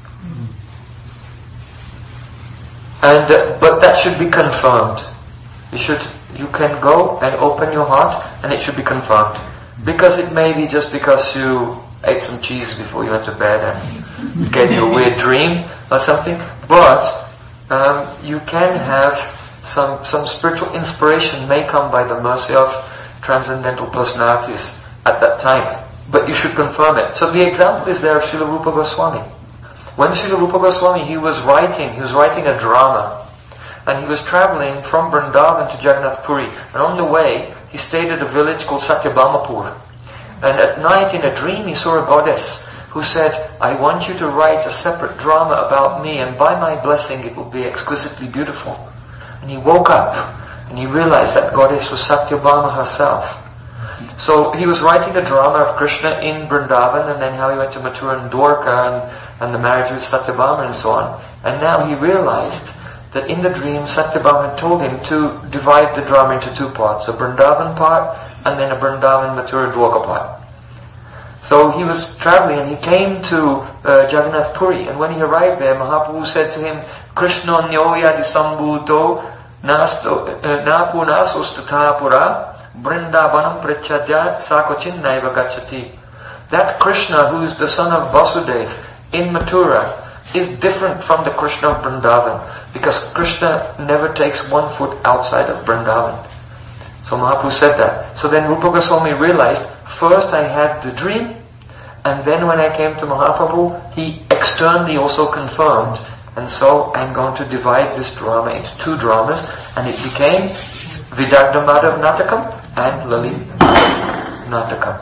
And but that should be confirmed. You can go and open your heart, and it should be confirmed. Because it may be just because you ate some cheese before you went to bed and gave you a weird dream or something. But you can have some spiritual inspiration may come by the mercy of transcendental personalities at that time. But you should confirm it. So the example is there of Srila Rupa Goswami. When Srila Rupa Goswami, he was writing a drama. And he was traveling from Vrindavan to Jagannath Puri. And on the way, he stayed at a village called Satyabhamapur. And at night in a dream he saw a goddess who said, I want you to write a separate drama about me, and by my blessing it will be exquisitely beautiful. And he woke up and he realized that goddess was Satyabhama herself. So he was writing a drama of Krishna in Vrindavan, and then how he went to Mathura and Dwarka and the marriage with Satyabhama and so on. And now he realized that in the dream Satyabhama told him to divide the drama into two parts, a Vrindavan part and then a Vrindavan Mathura Dwarka part. So he was traveling and he came to Jagannath Puri, and when he arrived there, Mahaprabhu said to him, Krishna nyoya disambhuto napu nasustatapura Vrindavanam prachadya sakochin naiva gachati. That Krishna, who is the son of Vasudeva in Mathura, is different from the Krishna of Vrindavan, because Krishna never takes one foot outside of Vrindavan. So Mahaprabhu said that. So then Rupa Goswami realized, first I had the dream, and then when I came to Mahaprabhu, he externally also confirmed, and so I'm going to divide this drama into two dramas, and it became Vidagdha Madhav Natakam and Lalit Natakam.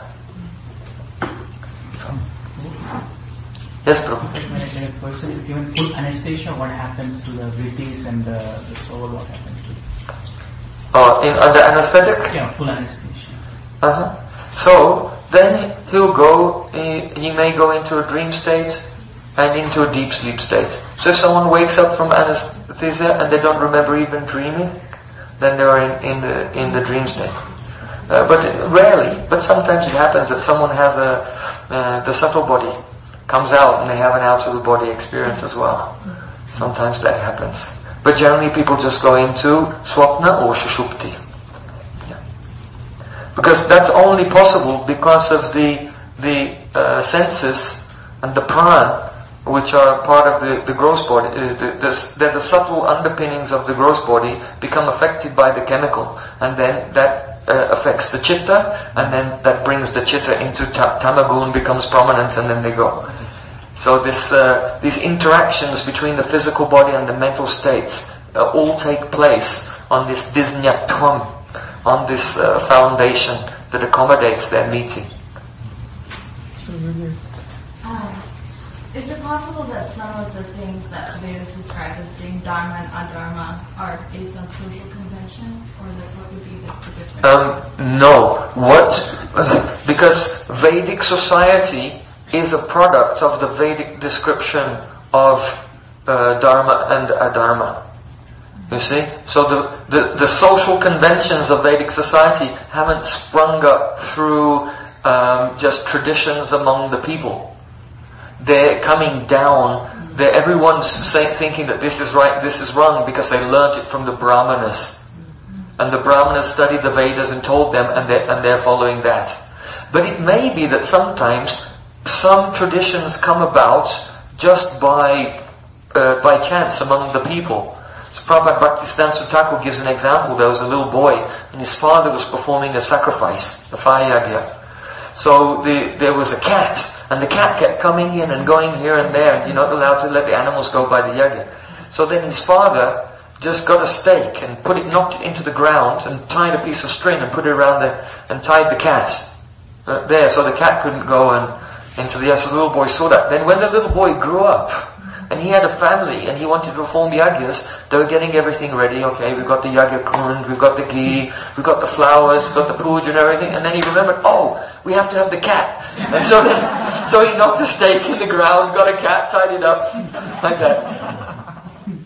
Yes, Prabhu. When a person is given full anesthesia, what happens to the vrittis and the soul? What happens to it? Under anesthetic? Yeah, full anesthesia. So then he may go into a dream state and into a deep sleep state. So if someone wakes up from anesthesia and they don't remember even dreaming, then they are in the dream state. But rarely, but sometimes it happens that someone has the subtle body comes out and they have an out of the body experience as well. Sometimes that happens. But generally people just go into swapna or shushupti. Yeah. Because that's only possible because of the senses and the prana, which are part of the gross body. The subtle underpinnings of the gross body become affected by the chemical, and then that affects the chitta, and then that brings the chitta into tamagun, becomes prominent, and then they go. So these interactions between the physical body and the mental states all take place on this disnyatvam, on this foundation that accommodates their meeting. Is it possible that some of the things that Vedas describe as being dharma and adharma are based on social convention, or what would be the difference? No. Because Vedic society is a product of the Vedic description of dharma and adharma. You see? So the social conventions of Vedic society haven't sprung up through just traditions among the people. They're coming down. Everyone's thinking that this is right, this is wrong, because they learnt it from the Brahmanas. And the Brahmanas studied the Vedas and told them, and they're following that. But it may be that sometimes some traditions come about just by chance among the people. So Prabhupada Bhaktisiddhanta Thakur gives an example. There was a little boy, and his father was performing a sacrifice, a fire yagya. So there was a cat, and the cat kept coming in and going here and there, and you're not allowed to let the animals go by the yagya. So then his father just got a stake and knocked it into the ground and tied a piece of string and put it around and tied the cat there, so the cat couldn't go into the yagya. So the little boy saw that. Then when the little boy grew up, and he had a family, and he wanted to perform yagyas, they were getting everything ready. Okay, we've got the yagya kund, we've got the ghee, we've got the flowers, we've got the puja and everything. And then he remembered, we have to have the cat. And so he knocked a stake in the ground, got a cat, tied it up, like that.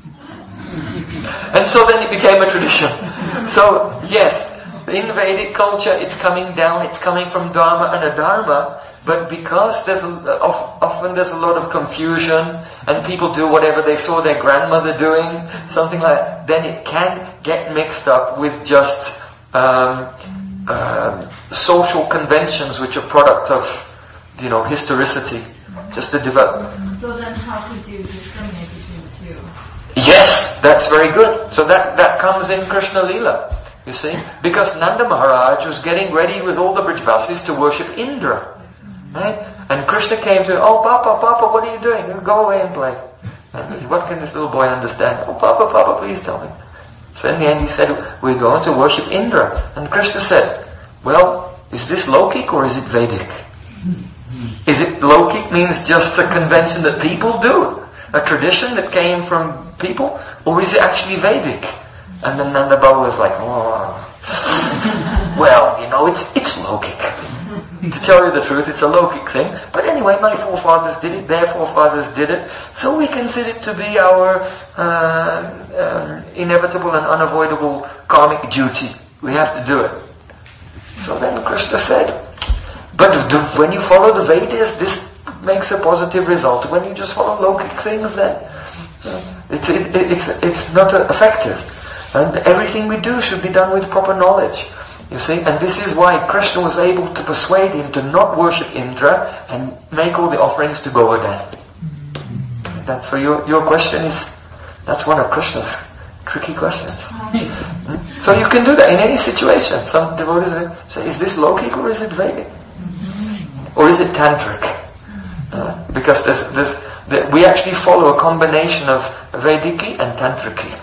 And so then it became a tradition. So, yes, in Vedic culture, it's coming down, it's coming from dharma and adharma, but because often there's a lot of confusion, and people do whatever they saw their grandmother doing, something like that, then it can get mixed up with just social conventions which are product of historicity. Just the develop. So then how could you discriminate between the two? Yes, that's very good. So that comes in Krishna Leela, you see. Because Nanda Maharaj was getting ready with all the Brijvasis to worship Indra. Right? And Krishna came to him, "Oh, Papa, what are you doing? Go away and play." And he said, "What can this little boy understand?" "Oh, Papa, please tell me." So in the end he said, "We're going to worship Indra." And Krishna said, "Well, is this Lokik or is it Vedic? Is it Lokik means just a convention that people do? A tradition that came from people? Or is it actually Vedic?" And then Nanda Baba was like, "Oh, well, it's Lokik. To tell you the truth, it's a Lokik thing. But anyway, my forefathers did it, their forefathers did it, so we consider it to be our inevitable and unavoidable karmic duty. We have to do it." So then Krishna said, "But when you follow the Vedas, this makes a positive result. When you just follow Lokik things, then it's not effective. And everything we do should be done with proper knowledge. You see, and this is why Krishna was able to persuade him to not worship Indra and make all the offerings to Govardhan. That's so your question is, that's one of Krishna's tricky questions. So you can do that in any situation. Some devotees say, "Is this Lokik or is it Vedic? Or is it Tantric?" Because we actually follow a combination of Vediki and Tantriki.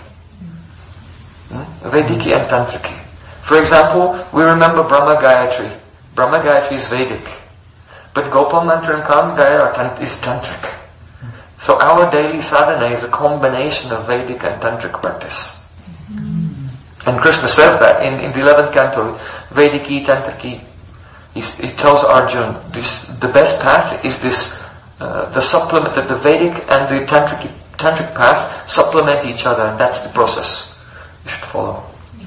Vediki and Tantriki. For example, we remember Brahma Gayatri. Brahma Gayatri is Vedic. But Gopal Mantra and Kam Gaya is Tantric. So our daily sadhana is a combination of Vedic and Tantric practice. And Krishna says that in the 11th canto, Vediki, Tantriki. He tells Arjuna, the best path is this, the supplement, that the Vedic and the Tantric path supplement each other, and that's the process you should follow.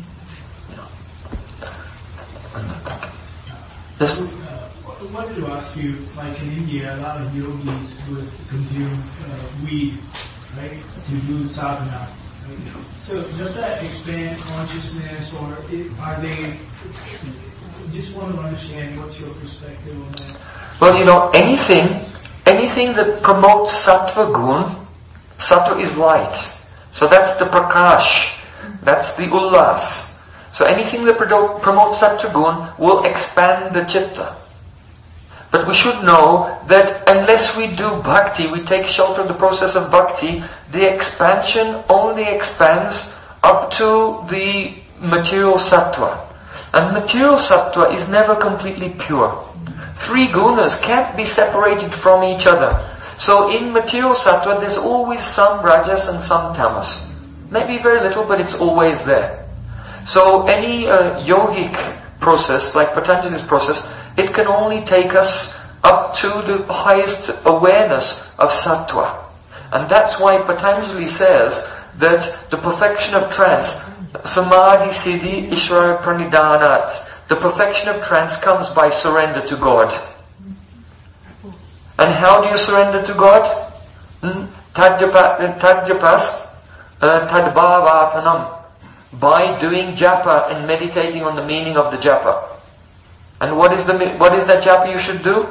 Yes? I wanted to ask you, like in India, a lot of yogis would consume weed, right, to do sadhana. Right? So does that expand consciousness, or are they? Just want to understand what's your perspective on that. Well, anything that promotes sattva gun, sattva is light. So that's the prakash, that's the ullas. So anything that promotes sattva gun will expand the chitta. But we should know that unless we do bhakti, we take shelter of the process of bhakti, the expansion only expands up to the material sattva. And material sattva is never completely pure. 3 gunas can't be separated from each other. So in material sattva, there's always some rajas and some tamas. Maybe very little, but it's always there. So any yogic process, like Patanjali's process, it can only take us up to the highest awareness of sattva. And that's why Patanjali says that the perfection of trance, samadhi siddhi ishvara pranidhanat, the perfection of trance comes by surrender to God. And how do you surrender to God? Tadjapas tadbhavatanam, by doing japa and meditating on the meaning of the japa. And what is that japa you should do?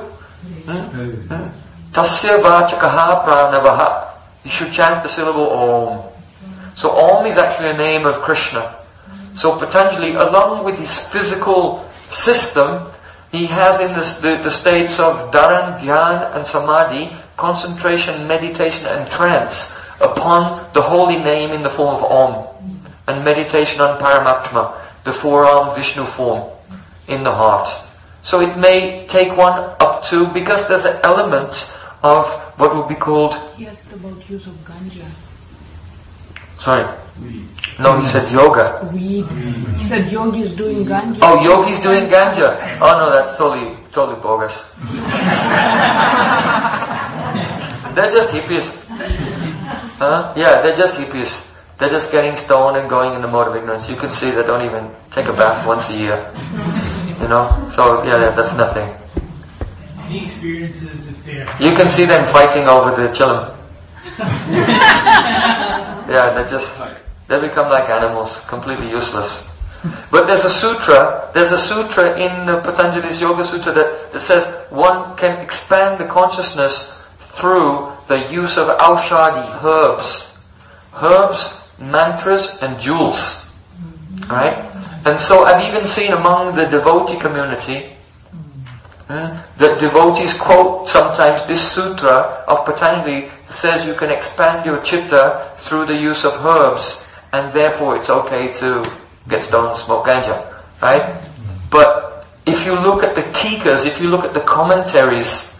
Tasya vachakaha pranavaha. You should chant the syllable Om. So Om is actually a name of Krishna. So Patanjali, along with his physical system, he has in the states of Dharan, Dhyan and Samadhi, concentration, meditation and trance upon the holy name in the form of Om. And meditation on Paramatma, the four-armed Vishnu form in the heart. So it may take one up to, because there's an element of what would be called... He asked about use of ganja. Sorry. No, he said yoga. Weed. He said yogis doing ganja. Oh, yogis doing ganja. Oh no, that's totally bogus. They're just hippies. Huh? Yeah, they're just hippies. They're just getting stoned and going in the mode of ignorance. You can see they don't even take a bath once a year. So yeah, that's nothing. Any experiences that you can see them fighting over the chillum. Yeah, they become like animals, completely useless. But there's a sutra in Patanjali's Yoga Sutra that says one can expand the consciousness through the use of aushadhi, herbs, mantras and jewels. Right? And so I've even seen among the devotee community that devotees quote sometimes this sutra of Patanjali that says you can expand your chitta through the use of herbs, and therefore it's okay to get stoned and smoke ganja. Right? But if you look at the tikas, if you look at the commentaries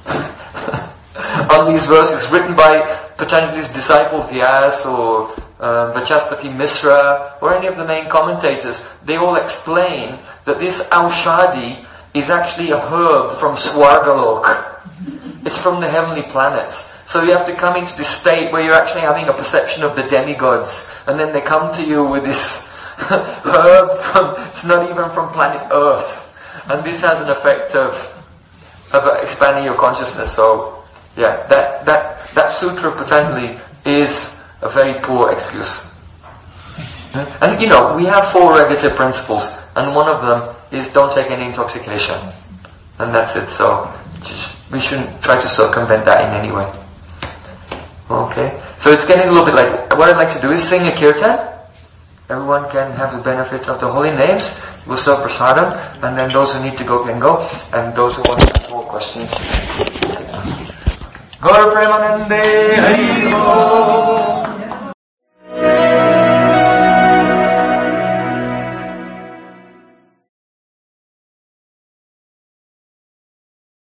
on these verses written by Patanjali's disciple Vyas or Vachaspati Misra or any of the main commentators, they all explain that this aushadhi is actually a herb from Swargalok. It's from the heavenly planets. So you have to come into this state where you're actually having a perception of the demigods, and then they come to you with this herb it's not even from planet Earth. And this has an effect of expanding your consciousness. So yeah, that sutra of Patanjali is a very poor excuse. And we have 4 regulative principles, and one of them is don't take any intoxication. And that's it. So we shouldn't try to circumvent that in any way. Okay? So it's getting a little bit like, what I'd like to do is sing a kirtan. Everyone can have the benefit of the holy names. We'll serve prasadam, and then those who need to go can go, and those who want to ask more questions. Gaur Premanande